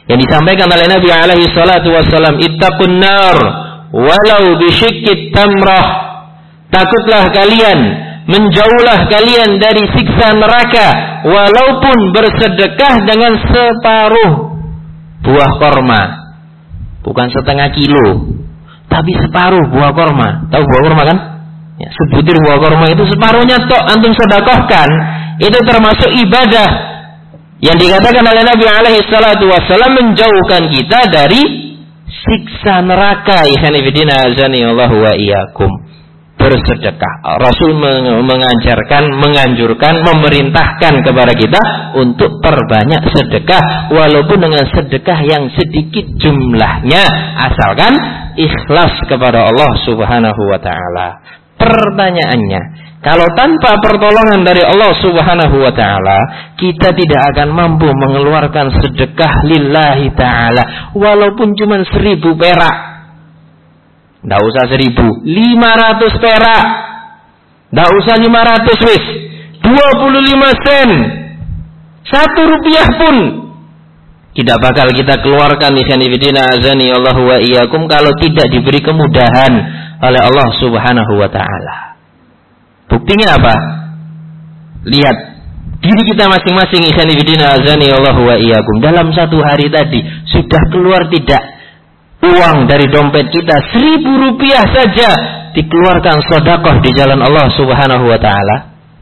Yang disampaikan oleh Nabi alaihi salatu wassalam, ittaqun nar walau bisyiqqit tamrah. Takutlah kalian, menjauhlah kalian dari siksa neraka walaupun bersedekah dengan separuh buah korma. Bukan setengah kilo, tapi separuh buah korma. Tahu buah korma kan? Ya, sebutir buah korma itu separuhnya tok antum sedekahkan, itu termasuk ibadah yang dikatakan oleh Nabi alaihi salatu wassalam menjauhkan kita dari siksa neraka. Ikhwan fillah azani Allah wa iyyakum. Bersedekah. Rasul mengajarkan, menganjurkan, memerintahkan kepada kita untuk perbanyak sedekah walaupun dengan sedekah yang sedikit jumlahnya, asalkan ikhlas kepada Allah Subhanahu wa taala. Pertanyaannya, kalau tanpa pertolongan dari Allah Subhanahu wa taala, kita tidak akan mampu mengeluarkan sedekah lillahi taala walaupun cuma seribu perak. Tidak usah seribu, lima ratus perak. Tidak usah lima ratus wis, dua puluh lima sen, satu rupiah pun tidak bakal kita keluarkan. Ikhwanifidina azani Allah wa iyyakum, kalau tidak diberi kemudahan oleh Allah Subhanahu wa taala. Buktinya apa? Lihat diri kita masing-masing. Ikhwanifidina azani Allah wa iyyakum, dalam satu hari tadi sudah keluar tidak uang dari dompet kita seribu rupiah saja dikeluarkan sedekah di jalan Allah Subhanahu wa taala?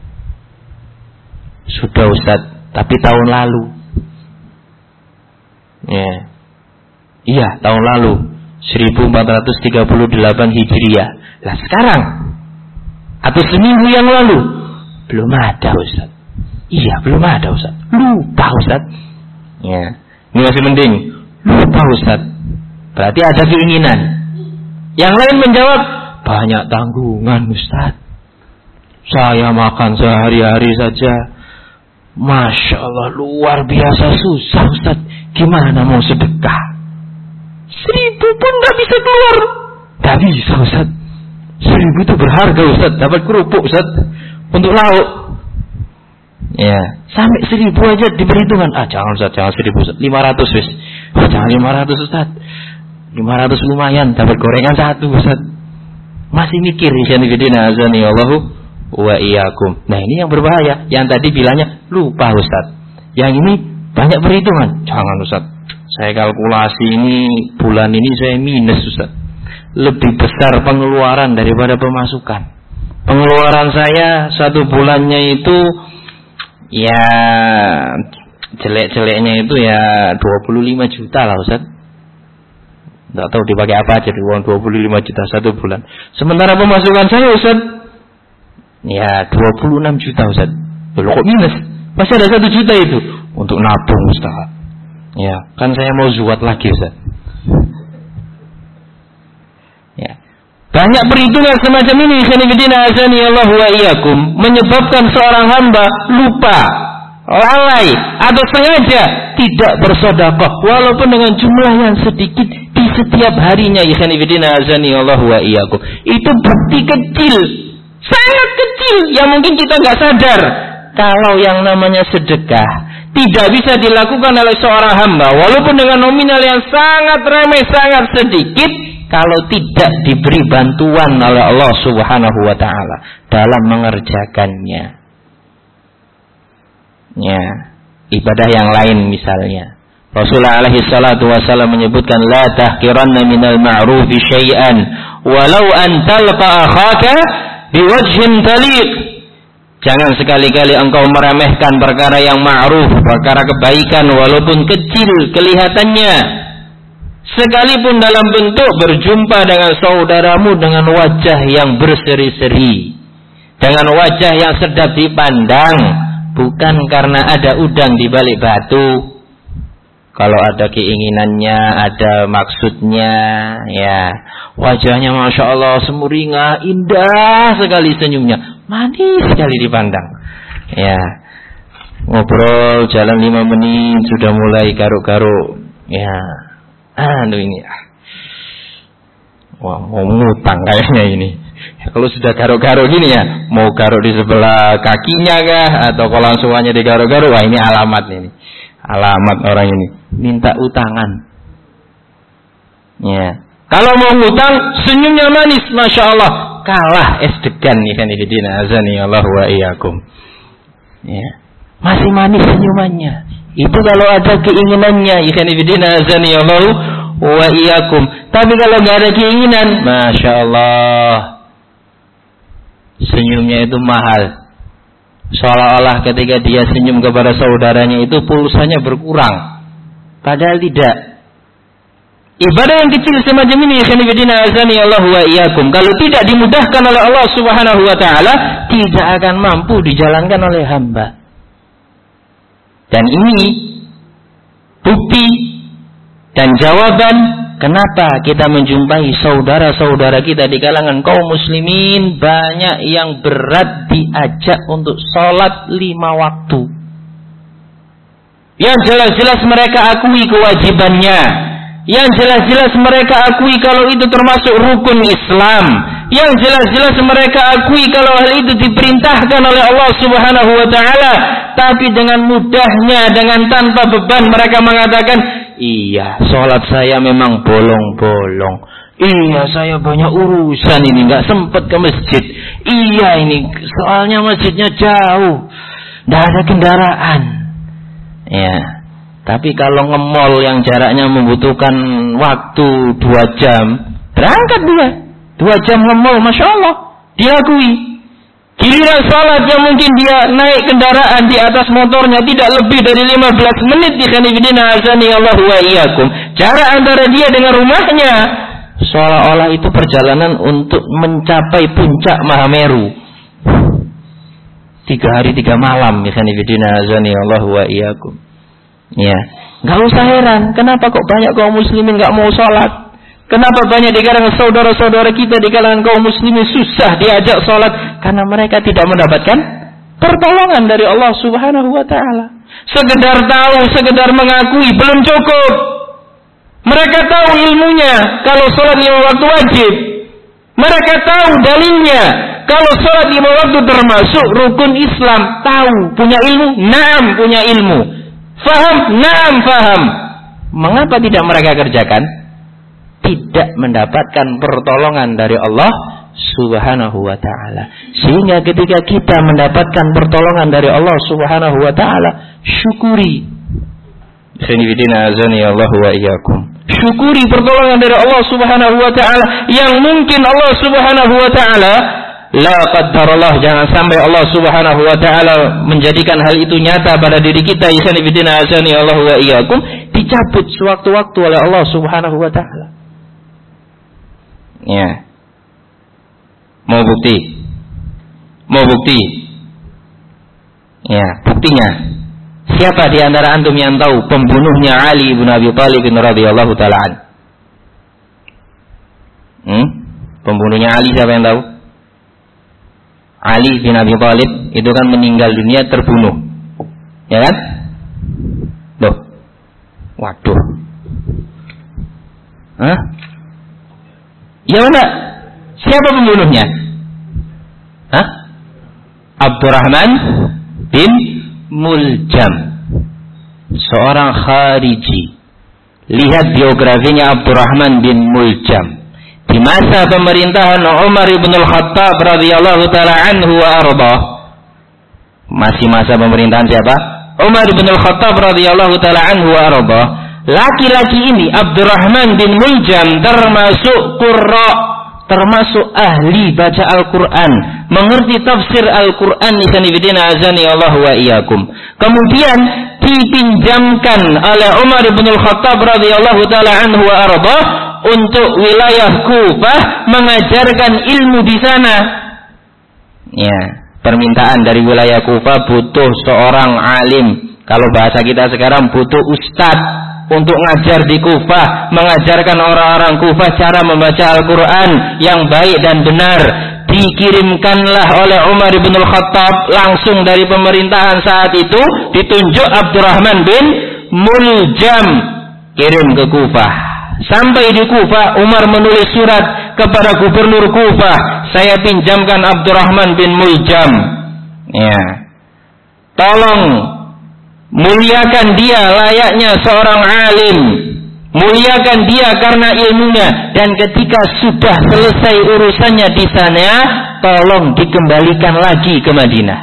Sudah Ustaz, tapi tahun lalu. Ya. Iya, tahun lalu seribu empat ratus tiga puluh delapan Hijriah. Lah sekarang atau seminggu yang lalu belum ada Ustaz. Iya, belum ada Ustaz. Lupa Ustaz. Ya. Ini masih mending. Lupa Ustaz. Berarti ada keinginan. Yang lain menjawab, banyak tanggungan Ustaz. Saya makan sehari-hari saja, Masya Allah, luar biasa susah Ustaz. Gimana mau sedekah? Seribu pun gak bisa keluar. Gak bisa Ustaz. Seribu itu berharga Ustaz. Dapat kerupuk Ustaz untuk lauk. Ya, sampai seribu aja diperhitungkan. Ah jangan Ustaz, jangan seribu Ustaz. Lima ratus wis. Oh, jangan lima ratus Ustaz. Lima ratus lumayan, dapat gorengan satu Ustaz. Masih mikir isyana azani Allahu wa iyyakum. Nah ini yang berbahaya. Yang tadi bilangnya lupa Ustaz. Yang ini banyak perhitungan. Jangan Ustaz. Saya kalkulasi ini bulan ini saya minus Ustaz. Lebih besar pengeluaran daripada pemasukan. Pengeluaran saya satu bulannya itu ya jelek-jeleknya itu ya dua puluh lima juta lah Ustaz. Tidak tahu dipakai apa aja uang dua puluh lima juta satu bulan. Sementara pemasukan saya Ustaz ya dua puluh enam juta Ustaz. Loh kok minus? Masih ada satu juta itu untuk nabung Ustaz. Ya, kan saya mau zuat lagi Ustaz. Ya. Banyak perhitungan semacam ini khairuddin azani Allah wa iyyakum menyebabkan seorang hamba lupa, lalai atau sengaja tidak bersedekah walaupun dengan jumlah yang sedikit di setiap harinya. Khairuddin azani Allah wa iyyakum. Itu bukti kecil, sangat kecil yang mungkin kita nggak sadar. Kalau yang namanya sedekah tidak bisa dilakukan oleh seorang hamba walaupun dengan nominal yang sangat remeh, sangat sedikit, kalau tidak diberi bantuan oleh Allah Subhanahu wa taala dalam mengerjakannya. Ya, ibadah yang lain misalnya. Rasulullah alaihi salatu wasallam menyebutkan la tahqiranna minal ma'rufi syai'an walau an talqa akhaka biwajhin taliq. Jangan sekali-kali engkau meremehkan perkara yang ma'ruf, perkara kebaikan walaupun kecil kelihatannya. Sekalipun dalam bentuk berjumpa dengan saudaramu dengan wajah yang berseri-seri, dengan wajah yang sedap dipandang, bukan karena ada udang di balik batu. Kalau ada keinginannya, ada maksudnya, ya wajahnya masya Allah semurinya, indah sekali senyumnya, manis sekali dipandang. Ya, ngobrol jalan lima menit sudah mulai garuk-garuk. Ya, aduh ini, wah mau ngutang kayaknya ini. Ya, kalau sudah garuk-garuk gini ya, mau garuk di sebelah kakinya kah, atau kalau langsung hanya digaruk-garuk, wah ini alamat ini. alamat orang ini, minta utangan. Ya. Kalau mau ngutang, senyumnya manis, masya Allah, kalah es degan nih kan ibadina azani Allah wa iyyakum. Ya. Masih manis senyumannya. Itu kalau ada keinginannya, ikhwan fillah azani Allah wa iyyakum. Tapi kalau nggak ada keinginan, masya Allah, senyumnya itu mahal. Seolah-olah ketika dia senyum kepada saudaranya itu pulsanya berkurang. Padahal tidak. Ibadah yang kecil semacam ini, ikhwan fillah azani Allah wa iyyakum, kalau tidak dimudahkan oleh Allah Subhanahu wa taala, tidak akan mampu dijalankan oleh hamba. Dan ini bukti dan jawaban kenapa kita menjumpai saudara-saudara kita di kalangan kaum muslimin banyak yang berat diajak untuk sholat lima waktu. Yang jelas-jelas mereka akui kewajibannya, yang jelas-jelas mereka akui kalau itu termasuk rukun Islam, yang jelas-jelas mereka akui kalau hal itu diperintahkan oleh Allah Subhanahu wa taala, tapi dengan mudahnya, dengan tanpa beban mereka mengatakan, iya, sholat saya memang bolong-bolong. Iya, saya banyak urusan ini, nggak sempat ke masjid. Iya, ini soalnya masjidnya jauh, nggak ada kendaraan. Ya, tapi kalau nge-mall yang jaraknya membutuhkan waktu dua jam, berangkat dia. Dua jam nge-mall, masya Allah, diakui. Giliran salat yang mungkin dia naik kendaraan di atas motornya tidak lebih dari lima belas menit di khanifidina azani Allah wa iyyakum. Jarak antara dia dengan rumahnya seolah-olah itu perjalanan untuk mencapai puncak Mahameru. Tiga hari tiga malam di khanifidina azani Allah wa iyyakum. Ya, nggak usah heran. Kenapa kok banyak kaum muslimin nggak mau sholat? Kenapa banyak di kalangan saudara-saudara kita di kalangan kaum muslimin susah diajak sholat? Karena mereka tidak mendapatkan pertolongan dari Allah Subhanahu wa taala. Sekedar tahu, sekedar mengakui belum cukup. Mereka tahu ilmunya kalau sholat lima waktu wajib. Mereka tahu dalilnya kalau sholat lima waktu termasuk rukun Islam. Tahu, punya ilmu, naam punya ilmu. Faham, naam faham. Mengapa tidak mereka kerjakan? Tidak mendapatkan pertolongan dari Allah Subhanahu wa ta'ala. Sehingga ketika kita mendapatkan pertolongan dari Allah Subhanahu wa ta'ala, syukuri. Syukuri pertolongan dari Allah Subhanahu wa ta'ala yang mungkin Allah Subhanahu wa ta'ala, la qaddarallah, jangan sampai Allah Subhanahu wa ta'ala menjadikan hal itu nyata pada diri kita, dicabut sewaktu-waktu oleh Allah Subhanahu wa ta'ala. Ya. Mau bukti? Mau bukti? Ya, buktinya. Siapa di antara antum yang tahu pembunuhnya Ali bin Abi Thalib radhiyallahu taala an? Hmm? Pembunuhnya Ali siapa yang tahu? Ali bin Abi Thalib itu kan meninggal dunia terbunuh. Ya kan? Loh. Waduh. Hah? Ya enggak? Siapa pembunuhnya? Hah? Abdurrahman bin Muljam, seorang khariji. Lihat biografinya Abdurrahman bin Muljam. Di masa pemerintahan Umar bin Al-Khattab radhiyallahu taala anhu wa ardah. Masih masa pemerintahan siapa? Umar bin Al-Khattab radhiyallahu taala anhu wa ardah. Laki-laki ini Abdurrahman bin Muljam termasuk qurra, termasuk ahli baca Al-Quran, mengerti tafsir Al-Quran. Isanibidina azani Allah wa iyyakum. Kemudian dipinjamkan oleh Umar bin Al-Khattab radhiyallahu taala anhu wa arda untuk wilayah Kufah mengajarkan ilmu di sana. Ya, permintaan dari wilayah Kufah butuh seorang alim. Kalau bahasa kita sekarang butuh ustadz untuk ngajar di Kufah, mengajarkan orang-orang Kufah cara membaca Al-Quran yang baik dan benar. Dikirimkanlah oleh Umar bin Al-Khattab langsung dari pemerintahan saat itu, ditunjuk Abdurrahman bin Muljam, kirim ke Kufah. Sampai di Kufah, Umar menulis surat kepada gubernur Kufah, saya pinjamkan Abdurrahman bin Muljam, ya, tolong Muliakan dia layaknya seorang alim. Muliakan dia karena ilmunya. Dan ketika sudah selesai urusannya di sana, tolong dikembalikan lagi ke Madinah.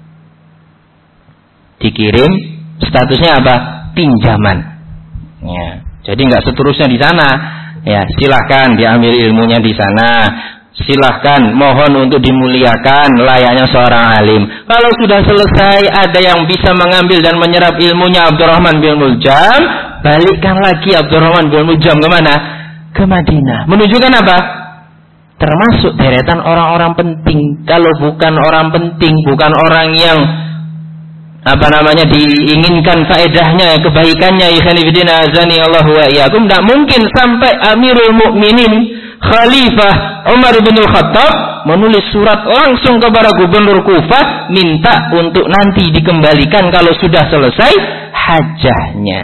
Dikirim, statusnya apa? Pinjaman. Ya, jadi nggak seterusnya di sana. Ya, silahkan diambil ilmunya di sana. Silahkan mohon untuk dimuliakan layaknya seorang alim. Kalau sudah selesai ada yang bisa mengambil dan menyerap ilmunya Abdurrahman bin Muljam, balikkan lagi Abdurrahman bin Muljam kemana? Ke Madinah. Menunjukkan apa? Termasuk deretan orang-orang penting. Kalau bukan orang penting, bukan orang yang apa namanya diinginkan faedahnya, kebaikannya, ikhwan fillah azani Allah wa iyyakum, tidak mungkin sampai Amirul Mukminin Khalifah Umar bin Khattab menulis surat langsung kepada Gubernur Kufah minta untuk nanti dikembalikan kalau sudah selesai hajahnya.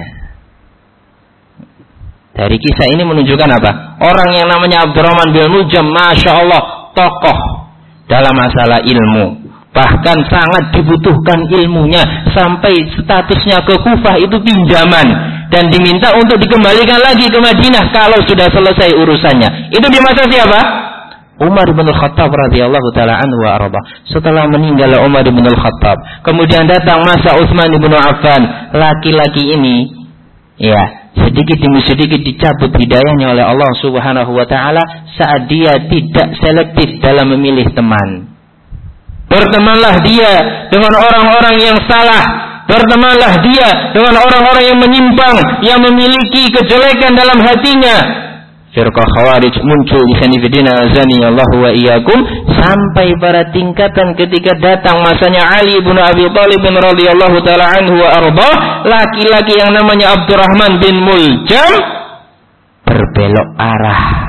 Dari kisah ini menunjukkan apa? Orang yang namanya Abdurrahman bin Muljam, masya Allah, tokoh dalam masalah ilmu. Bahkan sangat dibutuhkan ilmunya sampai statusnya ke Kufah itu pinjaman dan diminta untuk dikembalikan lagi ke Madinah kalau sudah selesai urusannya. Itu di masa siapa? Umar bin Khattab radhiyallahu taala anhu wa arda. Setelah meninggal Umar bin Khattab, kemudian datang masa Utsman bin Affan. Laki-laki ini ya sedikit demi sedikit dicabut hidayahnya oleh Allah Subhanahu wa taala saat dia tidak selektif dalam memilih teman. Bertemanlah dia dengan orang-orang yang salah. Bertemanlah dia dengan orang-orang yang menyimpang, yang memiliki kejelekan dalam hatinya. Firqah Khawarij muncul di sanifidina azani Allah wa iyyakum sampai pada tingkatan ketika datang masanya Ali bin Abi Thalib radhiyallahu taala anhu wa arda, laki-laki yang namanya Abdurrahman bin Muljam berbelok arah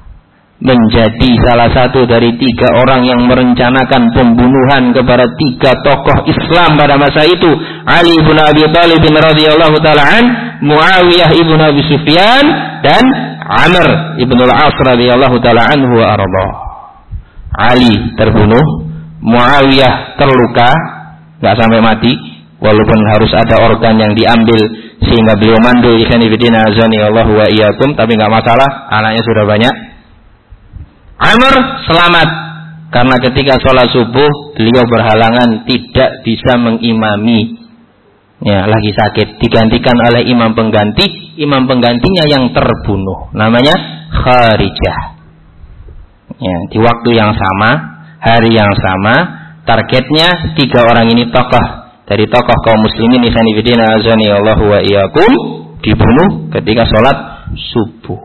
menjadi salah satu dari tiga orang yang merencanakan pembunuhan kepada tiga tokoh Islam pada masa itu, Ali bin Abi Thalib radhiyallahu taala an, Muawiyah ibn Abi Sufyan dan Amr ibn al-As radhiyallahu taala anhu wa arda. Ali terbunuh, Muawiyah terluka, enggak sampai mati walaupun harus ada organ yang diambil sehingga beliau mandul ikhwan fillah azani Allah wa iyyakum, tapi enggak masalah, anaknya sudah banyak. Amr selamat karena ketika sholat subuh beliau berhalangan tidak bisa mengimami, ya lagi sakit, digantikan oleh imam pengganti. Imam penggantinya yang terbunuh namanya Kharijah. Ya, di waktu yang sama, hari yang sama, targetnya tiga orang ini tokoh dari tokoh kaum muslimin isanifidina azani Allahu wa iyyakum dibunuh ketika sholat subuh.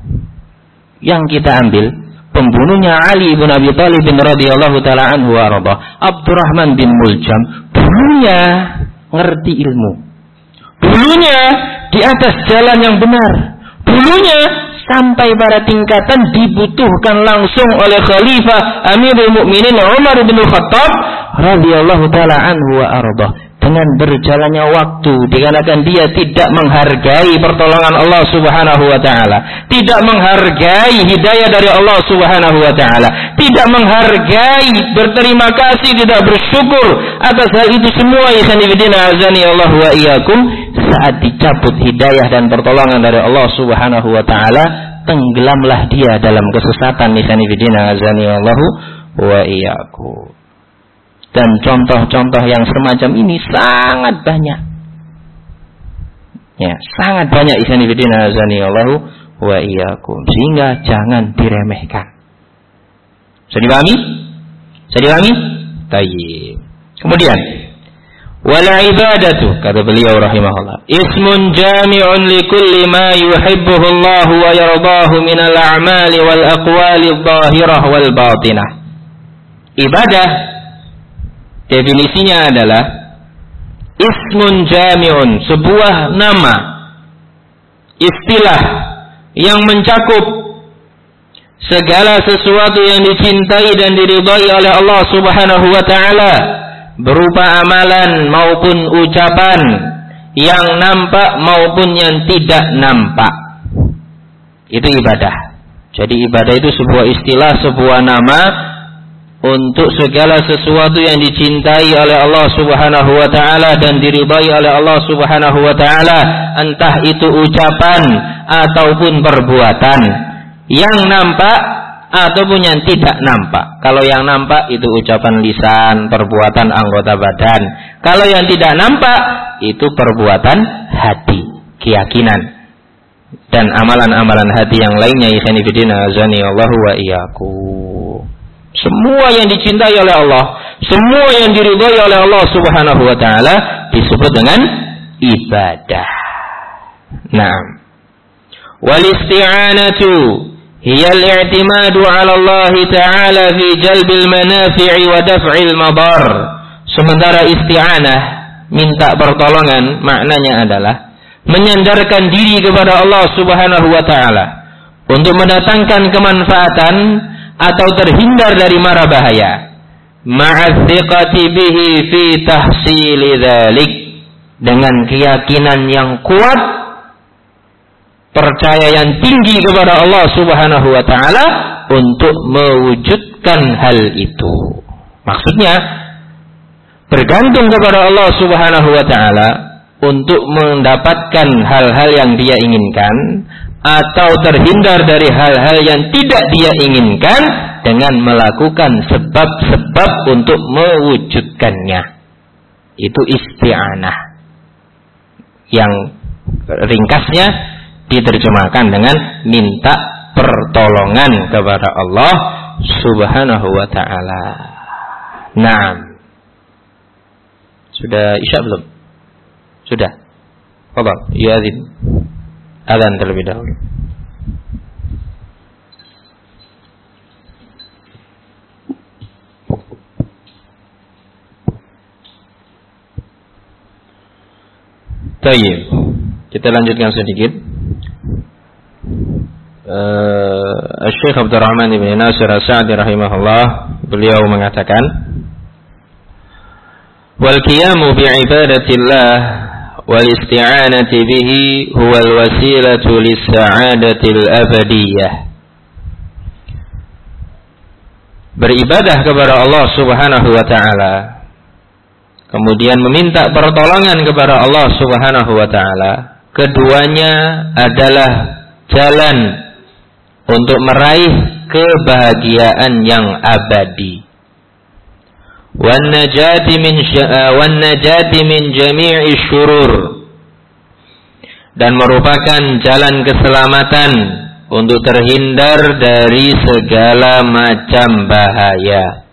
Yang kita ambil pembunuhnya Ali bin Abi Thalib radhiyallahu taala anhu wa arda. Abdurrahman bin Muljam dulunya ngerti ilmu. Dulunya di atas jalan yang benar. Dulunya sampai pada tingkatan dibutuhkan langsung oleh Khalifah Amirul Mukminin Umar bin Khattab radhiyallahu taala anhu wa arda. Dengan berjalannya waktu dikarenakan dia tidak menghargai pertolongan Allah Subhanahu wa taala, tidak menghargai hidayah dari Allah Subhanahu wa taala, tidak menghargai berterima kasih, tidak bersyukur atas hal itu semua, ikhwanifidina azani Allah wa iyyakum, saat dicabut hidayah dan pertolongan dari Allah Subhanahu wa taala, tenggelamlah dia dalam kesesatan, ikhwanifidina azani Allah wa iyyakum. Dan contoh-contoh yang semacam ini sangat banyak. Ya, sangat banyak ikhwanifidina azani Allah wa iyyakum. Sehingga jangan diremehkan. Bisa dipahami? Bisa dipahami? Tayyib. Kemudian, wal ibadatu, kata beliau rahimahullah, ismun jami'un li kulli ma yuhibbuhu Allah wa yardahu min al-a'mali wal aqwali adh-dhahirah wal batinah. Ibadah definisinya adalah ismun jami'un, sebuah nama, istilah yang mencakup segala sesuatu yang dicintai dan diridhai oleh Allah Subhanahu wa taala, berupa amalan maupun ucapan yang nampak maupun yang tidak nampak. Itu ibadah. Jadi ibadah itu sebuah istilah, sebuah nama untuk segala sesuatu yang dicintai oleh Allah Subhanahu wa taala dan diridhai oleh Allah Subhanahu wa taala, entah itu ucapan ataupun perbuatan yang nampak ataupun yang tidak nampak. Kalau yang nampak itu ucapan lisan, perbuatan anggota badan. Kalau yang tidak nampak itu perbuatan hati, keyakinan dan amalan-amalan hati yang lainnya. Ikhwani fillah, azani Allah wa iyyakum. Semua yang dicintai oleh Allah, semua yang diridhai oleh Allah Subhanahu wa taala disebut dengan ibadah. Naam. Wal isti'anatu hiya al-i'timadu 'ala Allah ta'ala fi jalbil manafi'i wa daf'il madar. Sementara isti'anah, minta pertolongan, maknanya adalah menyandarkan diri kepada Allah Subhanahu wa taala untuk mendatangkan kemanfaatan atau terhindar dari mara bahaya. Ma'athiqati bihi fi tahsili dzalik, dengan keyakinan yang kuat, percaya yang tinggi kepada Allah Subhanahu wa taala untuk mewujudkan hal itu. Maksudnya bergantung kepada Allah Subhanahu wa taala untuk mendapatkan hal-hal yang dia inginkan atau terhindar dari hal-hal yang tidak dia inginkan dengan melakukan sebab-sebab untuk mewujudkannya. Itu isti'anah, yang ringkasnya diterjemahkan dengan minta pertolongan kepada Allah Subhanahu wa taala. Naam. Sudah isya belum? Sudah. Fadhal, yu'adzin. Adzan terlebih dahulu. Baik, kita lanjutkan sedikit. Uh, Syekh Abdurrahman bin Nasir As-Sa'di rahimahullah, beliau mengatakan, wal qiyamu bi ibadatillah wal isti'anati bihi huwa al-wasilatu lis-sa'adatil abadiyah. Beribadah kepada Allah Subhanahu wa taala, kemudian meminta pertolongan kepada Allah Subhanahu wa taala, keduanya adalah jalan untuk meraih kebahagiaan yang abadi. Wan najati min wan najati min jami'i syurur, dan merupakan jalan keselamatan untuk terhindar dari segala macam bahaya.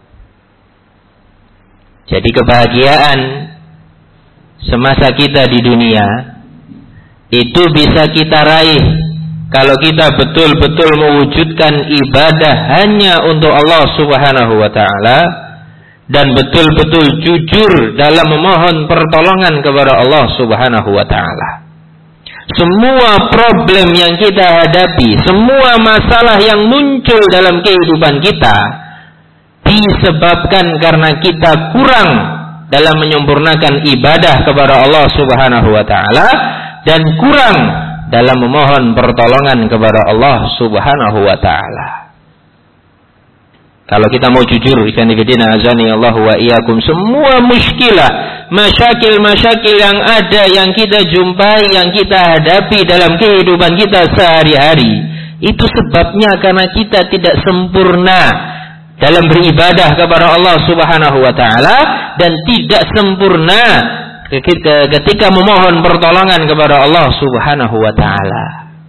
Jadi kebahagiaan semasa kita di dunia itu bisa kita raih kalau kita betul-betul mewujudkan ibadah hanya untuk Allah Subhanahu wa taala dan betul-betul jujur dalam memohon pertolongan kepada Allah Subhanahu wa taala. Semua problem yang kita hadapi, semua masalah yang muncul dalam kehidupan kita disebabkan karena kita kurang dalam menyempurnakan ibadah kepada Allah Subhanahu wa taala dan kurang dalam memohon pertolongan kepada Allah Subhanahu wa taala. Kalau kita mau jujur, ikhwan fillah azani Allah wa iyyakum, semua muskilah, masyakil-masyakil yang ada, yang kita jumpai, yang kita hadapi dalam kehidupan kita sehari-hari, itu sebabnya karena kita tidak sempurna dalam beribadah kepada Allah Subhanahu wa taala dan tidak sempurna ketika memohon pertolongan kepada Allah Subhanahu wa taala.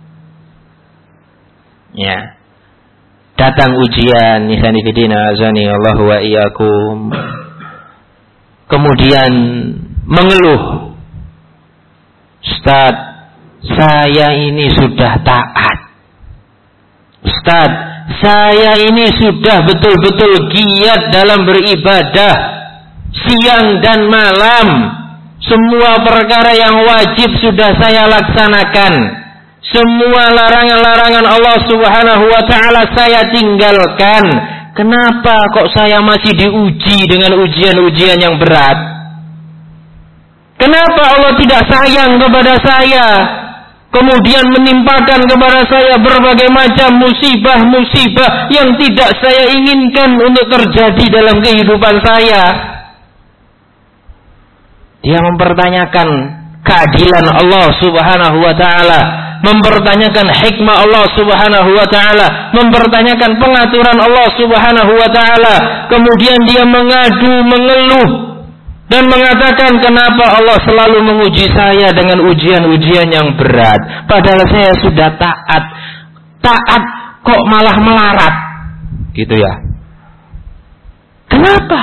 Ya. Datang ujian, ikhwan fillah azani Allah wa iyyakum, kemudian mengeluh, Ustaz, saya ini sudah taat, Ustaz, saya ini sudah betul-betul giat dalam beribadah siang dan malam, semua perkara yang wajib sudah saya laksanakan, semua larangan-larangan Allah Subhanahu wa taala saya tinggalkan. Kenapa kok saya masih diuji dengan ujian-ujian yang berat? Kenapa Allah tidak sayang kepada saya? kemudian menimpakan kepada saya berbagai macam musibah-musibah yang tidak saya inginkan untuk terjadi dalam kehidupan saya. Dia mempertanyakan keadilan Allah Subhanahu wa taala, mempertanyakan hikmah Allah Subhanahu wa taala, mempertanyakan pengaturan Allah Subhanahu wa taala. Kemudian dia mengadu, mengeluh dan mengatakan, kenapa Allah selalu menguji saya dengan ujian-ujian yang berat, padahal saya sudah taat. Taat kok malah melarat. Gitu ya. Kenapa?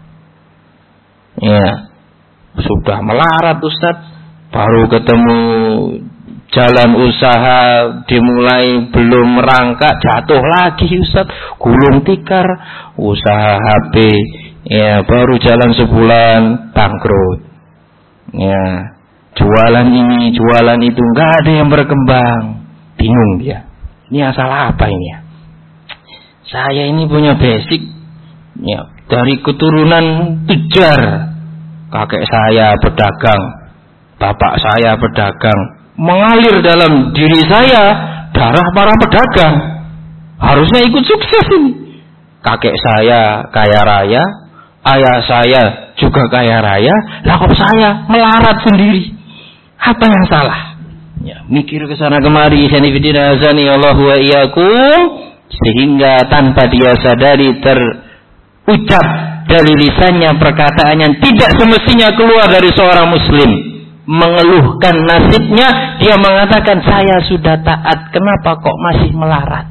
Ya, sudah melarat Ustaz, baru ketemu jalan usaha dimulai belum merangkak, jatuh lagi Ustaz, gulung tikar. Usaha H P, ya baru jalan sebulan bangkrut. Ya, jualan ini, jualan itu, nggak ada yang berkembang. Bingung dia. Ini asal apa ini ya? Saya ini punya basic, ya, dari keturunan tujar. Kakek saya pedagang, bapak saya pedagang. Mengalir dalam diri saya darah para pedagang. Harusnya ikut sukses ini. Kakek saya kaya raya, ayah saya juga kaya raya, lah kok saya melarat sendiri? Apa yang salah? Ya, mikir ke sana kemari, sanifidina azani Allah wa iyyakum, sehingga tanpa dia sadari terucap dari lisannya perkataan yang tidak semestinya keluar dari seorang muslim. Mengeluhkan nasibnya, dia mengatakan, saya sudah taat, kenapa kok masih melarat?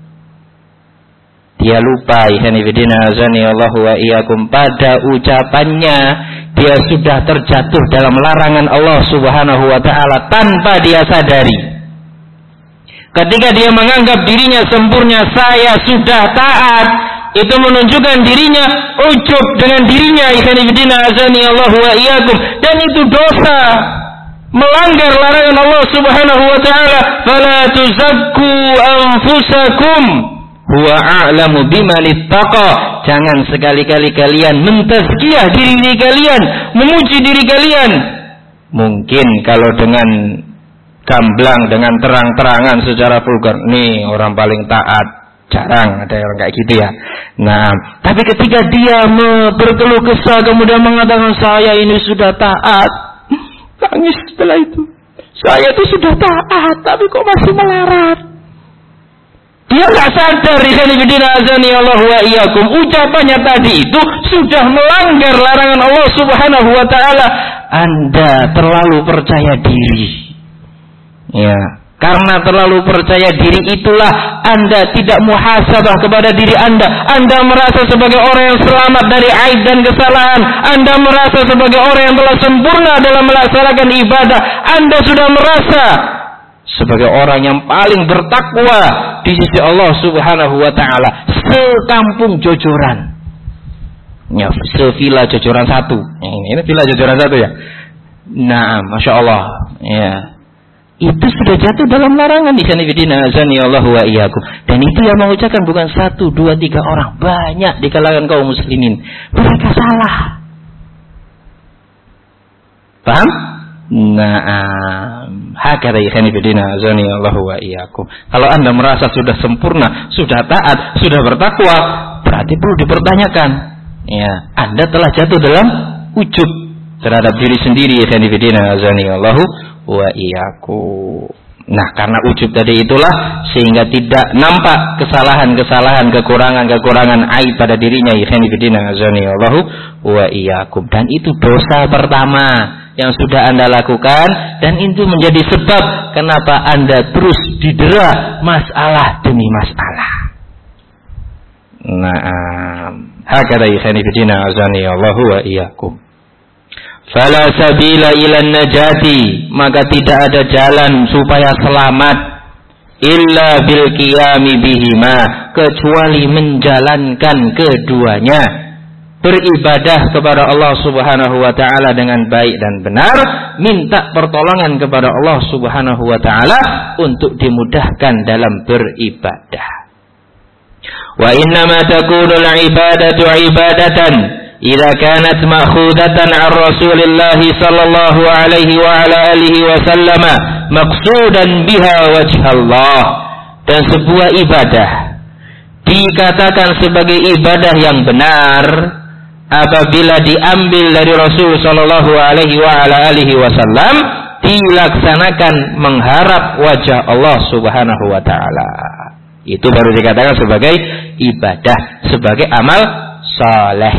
Dia lupa, ikhwanifidina azani Allah wa iyyakum, pada ucapannya dia sudah terjatuh dalam larangan Allah Subhanahu wa taala tanpa dia sadari. Ketika dia menganggap dirinya sempurna, saya sudah taat, itu menunjukkan dirinya ujub dengan dirinya, ikhwanifidina azani Allah wa iyyakum, dan itu dosa, melanggar larangan Allah Subhanahu wa taala. Fala tuzakku anfusakum huwa a'lamu biman ittaqa. Jangan sekali-kali kalian mentazkiyah diri, diri kalian, memuji diri kalian. Mungkin kalau dengan gamblang, dengan terang-terangan secara vulgar, nih orang paling taat, jarang ada orang kayak gitu ya. Nah, tapi ketika dia berkeluh kesah kemudian mengatakan, saya ini sudah taat, tangis setelah itu, saya itu sudah taat tapi kok masih melarat. Dia nggak sadar, ikhwanifidina azani Allah wa iyyakum, ucapannya tadi itu sudah melanggar larangan Allah Subhanahu wa taala. Anda terlalu percaya diri. Ya, karena terlalu percaya diri itulah Anda tidak muhasabah kepada diri Anda. Anda merasa sebagai orang yang selamat dari aib dan kesalahan. Anda merasa sebagai orang yang telah sempurna dalam melaksanakan ibadah. Anda sudah merasa sebagai orang yang paling bertakwa di sisi Allah Subhanahu wa taala, sekampung Jojoran. Ya, sevilla Jojoran satu. Ini, ini villa Jojoran satu ya. Nah, masya Allah. Ya, itu sudah jatuh dalam larangan di sana bidina azani Allah wa iyyakum. Dan itu yang mengucapkan bukan satu, dua, tiga orang, banyak di kalangan kaum muslimin. Mereka salah. Paham? Naam, hakada ikhwani bidina azani Allah wa iyyakum. Kalau Anda merasa sudah sempurna, sudah taat, sudah bertakwa, berarti perlu dipertanyakan. Ya, Anda telah jatuh dalam ujub terhadap diri sendiri, ikhwani bidina azani Allah wa iyyakum. Nah, karena ujub tadi itulah sehingga tidak nampak kesalahan-kesalahan, kekurangan-kekurangan aib pada dirinya, ikhwani bidina azani Allah wa iyyakum. Dan itu dosa pertama yang sudah Anda lakukan, dan itu menjadi sebab kenapa Anda terus didera masalah demi masalah. Nah, hakada ikhwani fillah azani Allahu wa iyyakum. Fala sabila ilan najati, maka tidak ada jalan supaya selamat illa bil qiyami bihima, kecuali menjalankan keduanya. Beribadah kepada Allah Subhanahu wa taala dengan baik dan benar, minta pertolongan kepada Allah Subhanahu wa taala untuk dimudahkan dalam beribadah. Wa inna ma takunu al-ibadatu ibadatan idza kanat ma'khudatan 'an Rasulillah sallallahu alaihi wa ala alihi wa sallama maqsudan biha wajhallah. Dan sebuah ibadah dikatakan sebagai ibadah yang benar apabila diambil dari Rasul sallallahu alaihi wa ala alihi wasallam, dilaksanakan mengharap wajah Allah Subhanahu wa taala. Itu baru dikatakan sebagai ibadah, sebagai amal saleh.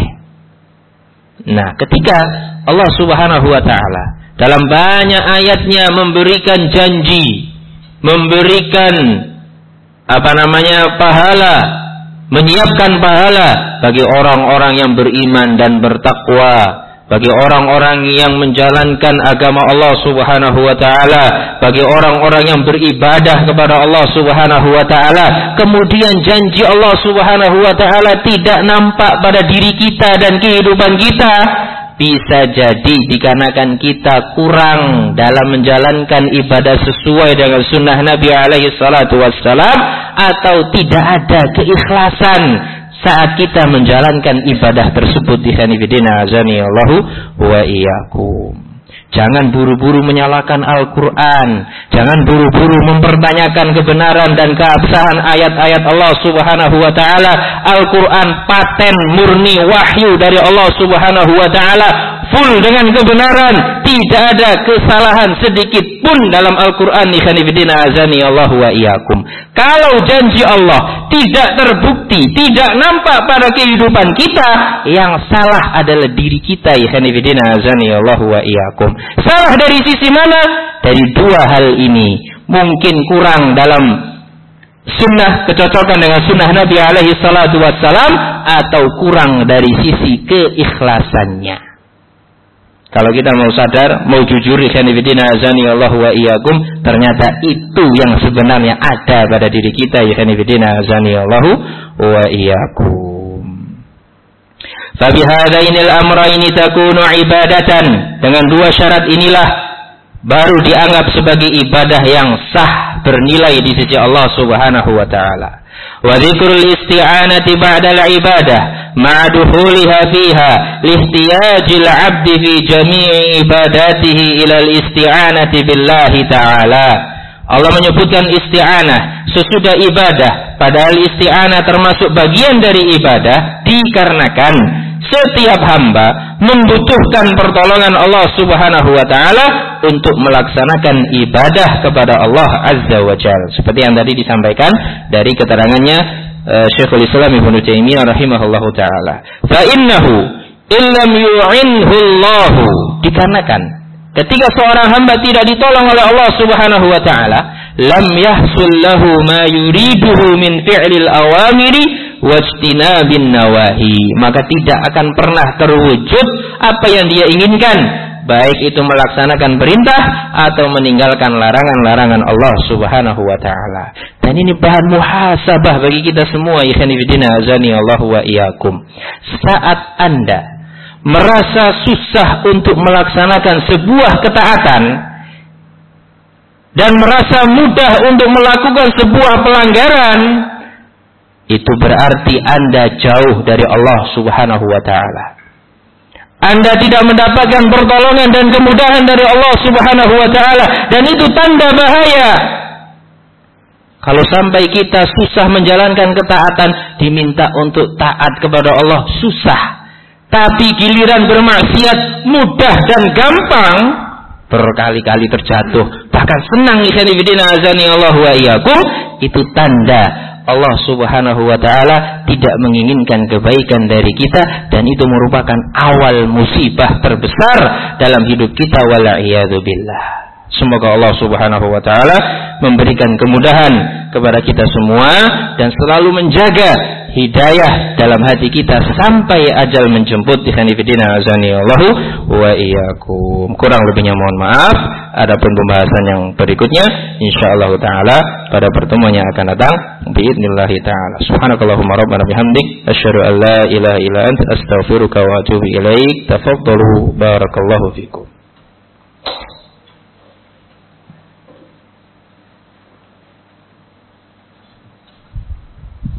Nah, ketika Allah Subhanahu wa taala dalam banyak ayatnya memberikan janji, memberikan apa namanya pahala, menyiapkan pahala bagi orang-orang yang beriman dan bertakwa, bagi orang-orang yang menjalankan agama Allah Subhanahu wa taala, bagi orang-orang yang beribadah kepada Allah Subhanahu wa taala. Kemudian janji Allah Subhanahu wa taala tidak nampak pada diri kita dan kehidupan kita. Bisa jadi dikarenakan kita kurang dalam menjalankan ibadah sesuai dengan sunnah Nabi alaihi salatu wassalam, atau tidak ada keikhlasan saat kita menjalankan ibadah tersebut. Ikhwanifidina azani Allahu wa iyyakum. Jangan buru-buru menyalahkan Al-Quran. Jangan buru-buru mempertanyakan kebenaran dan keabsahan ayat-ayat Allah Subhanahu wa ta'ala. Al-Quran paten murni wahyu dari Allah Subhanahu wa ta'ala, full dengan kebenaran. Tidak ada kesalahan sedikit pun dalam Al-Quran. Ikhwanifidina azani Allahu wa iyyakum. Kalau janji Allah tidak terbukti, tidak nampak pada kehidupan kita, yang salah adalah diri kita. Ikhwanifidina azani Allahu wa iyyakum. Salah dari sisi mana? Dari dua hal ini. Mungkin kurang dalam sunnah, kecocokan dengan sunnah Nabi alaihi salatu wassalam, atau kurang dari sisi keikhlasannya. Kalau kita mau sadar, mau jujur, ikhwanifidina azani Allahu wa iyyakum, ternyata itu yang sebenarnya ada pada diri kita. Ikhwanifidina azani Allahu wa iyyakum. Fabihadainil amraini takunu ibadatan. Dengan dua syarat inilah baru dianggap sebagai ibadah yang sah, bernilai di sisi Allah Subhanahu wa taala. Wa dzikrul isti'anati ba'dal ibadah ma'a dukhuliha fiha lihtiyajil 'abdi fi jami'i ibadatihi ila al-isti'anati billahi ta'ala. Allah menyebutkan isti'anah sesudah ibadah, padahal isti'anah termasuk bagian dari ibadah, dikarenakan setiap hamba membutuhkan pertolongan Allah Subhanahu wa taala untuk melaksanakan ibadah kepada Allah Azza wa Jalla. Seperti yang tadi disampaikan dari keterangannya uh, Syekhul Islam Ibnu Taimiyah rahimahullahu taala. Fa innahu illam yu'inhu Allah, dikarenakan ketika seorang hamba tidak ditolong oleh Allah Subhanahu wa taala, lam yahsul lahu ma yuriduhu min fi'lil awamiri wajtinabin nawahi, maka tidak akan pernah terwujud apa yang dia inginkan, baik itu melaksanakan perintah atau meninggalkan larangan-larangan Allah Subhanahu wa taala. Dan ini bahan muhasabah bagi kita semua. Ikhwanifidina azani Allahu wa iyyakum. Saat Anda merasa susah untuk melaksanakan sebuah ketaatan dan merasa mudah untuk melakukan sebuah pelanggaran, itu berarti Anda jauh dari Allah Subhanahu wa taala. Anda tidak mendapatkan pertolongan dan kemudahan dari Allah Subhanahu wa taala, dan itu tanda bahaya. Kalau sampai kita susah menjalankan ketaatan, diminta untuk taat kepada Allah susah, tapi giliran bermaksiat mudah dan gampang, berkali-kali terjatuh, bahkan senang. Ikhwanifidina azani Allahu wa iyyakum. Itu tanda Allah Subhanahu wa taala tidak menginginkan kebaikan dari kita, dan itu merupakan awal musibah terbesar dalam hidup kita, wal'iyadu billah. Semoga Allah Subhanahu wa taala memberikan kemudahan kepada kita semua dan selalu menjaga hidayah dalam hati kita sampai ajal menjemput. Ikhwanifidina azani Allahu wa iyyakum. Kurang lebihnya mohon maaf. Adapun pembahasan yang berikutnya insyaallah taala pada pertemuan yang akan datang biidznillah taala. Subhanakallahumma rabbana bihamdik asyhadu an la ilaha illa anta astaghfiruka wa atubu ilaik. Tafaddalu barakallahu fikum.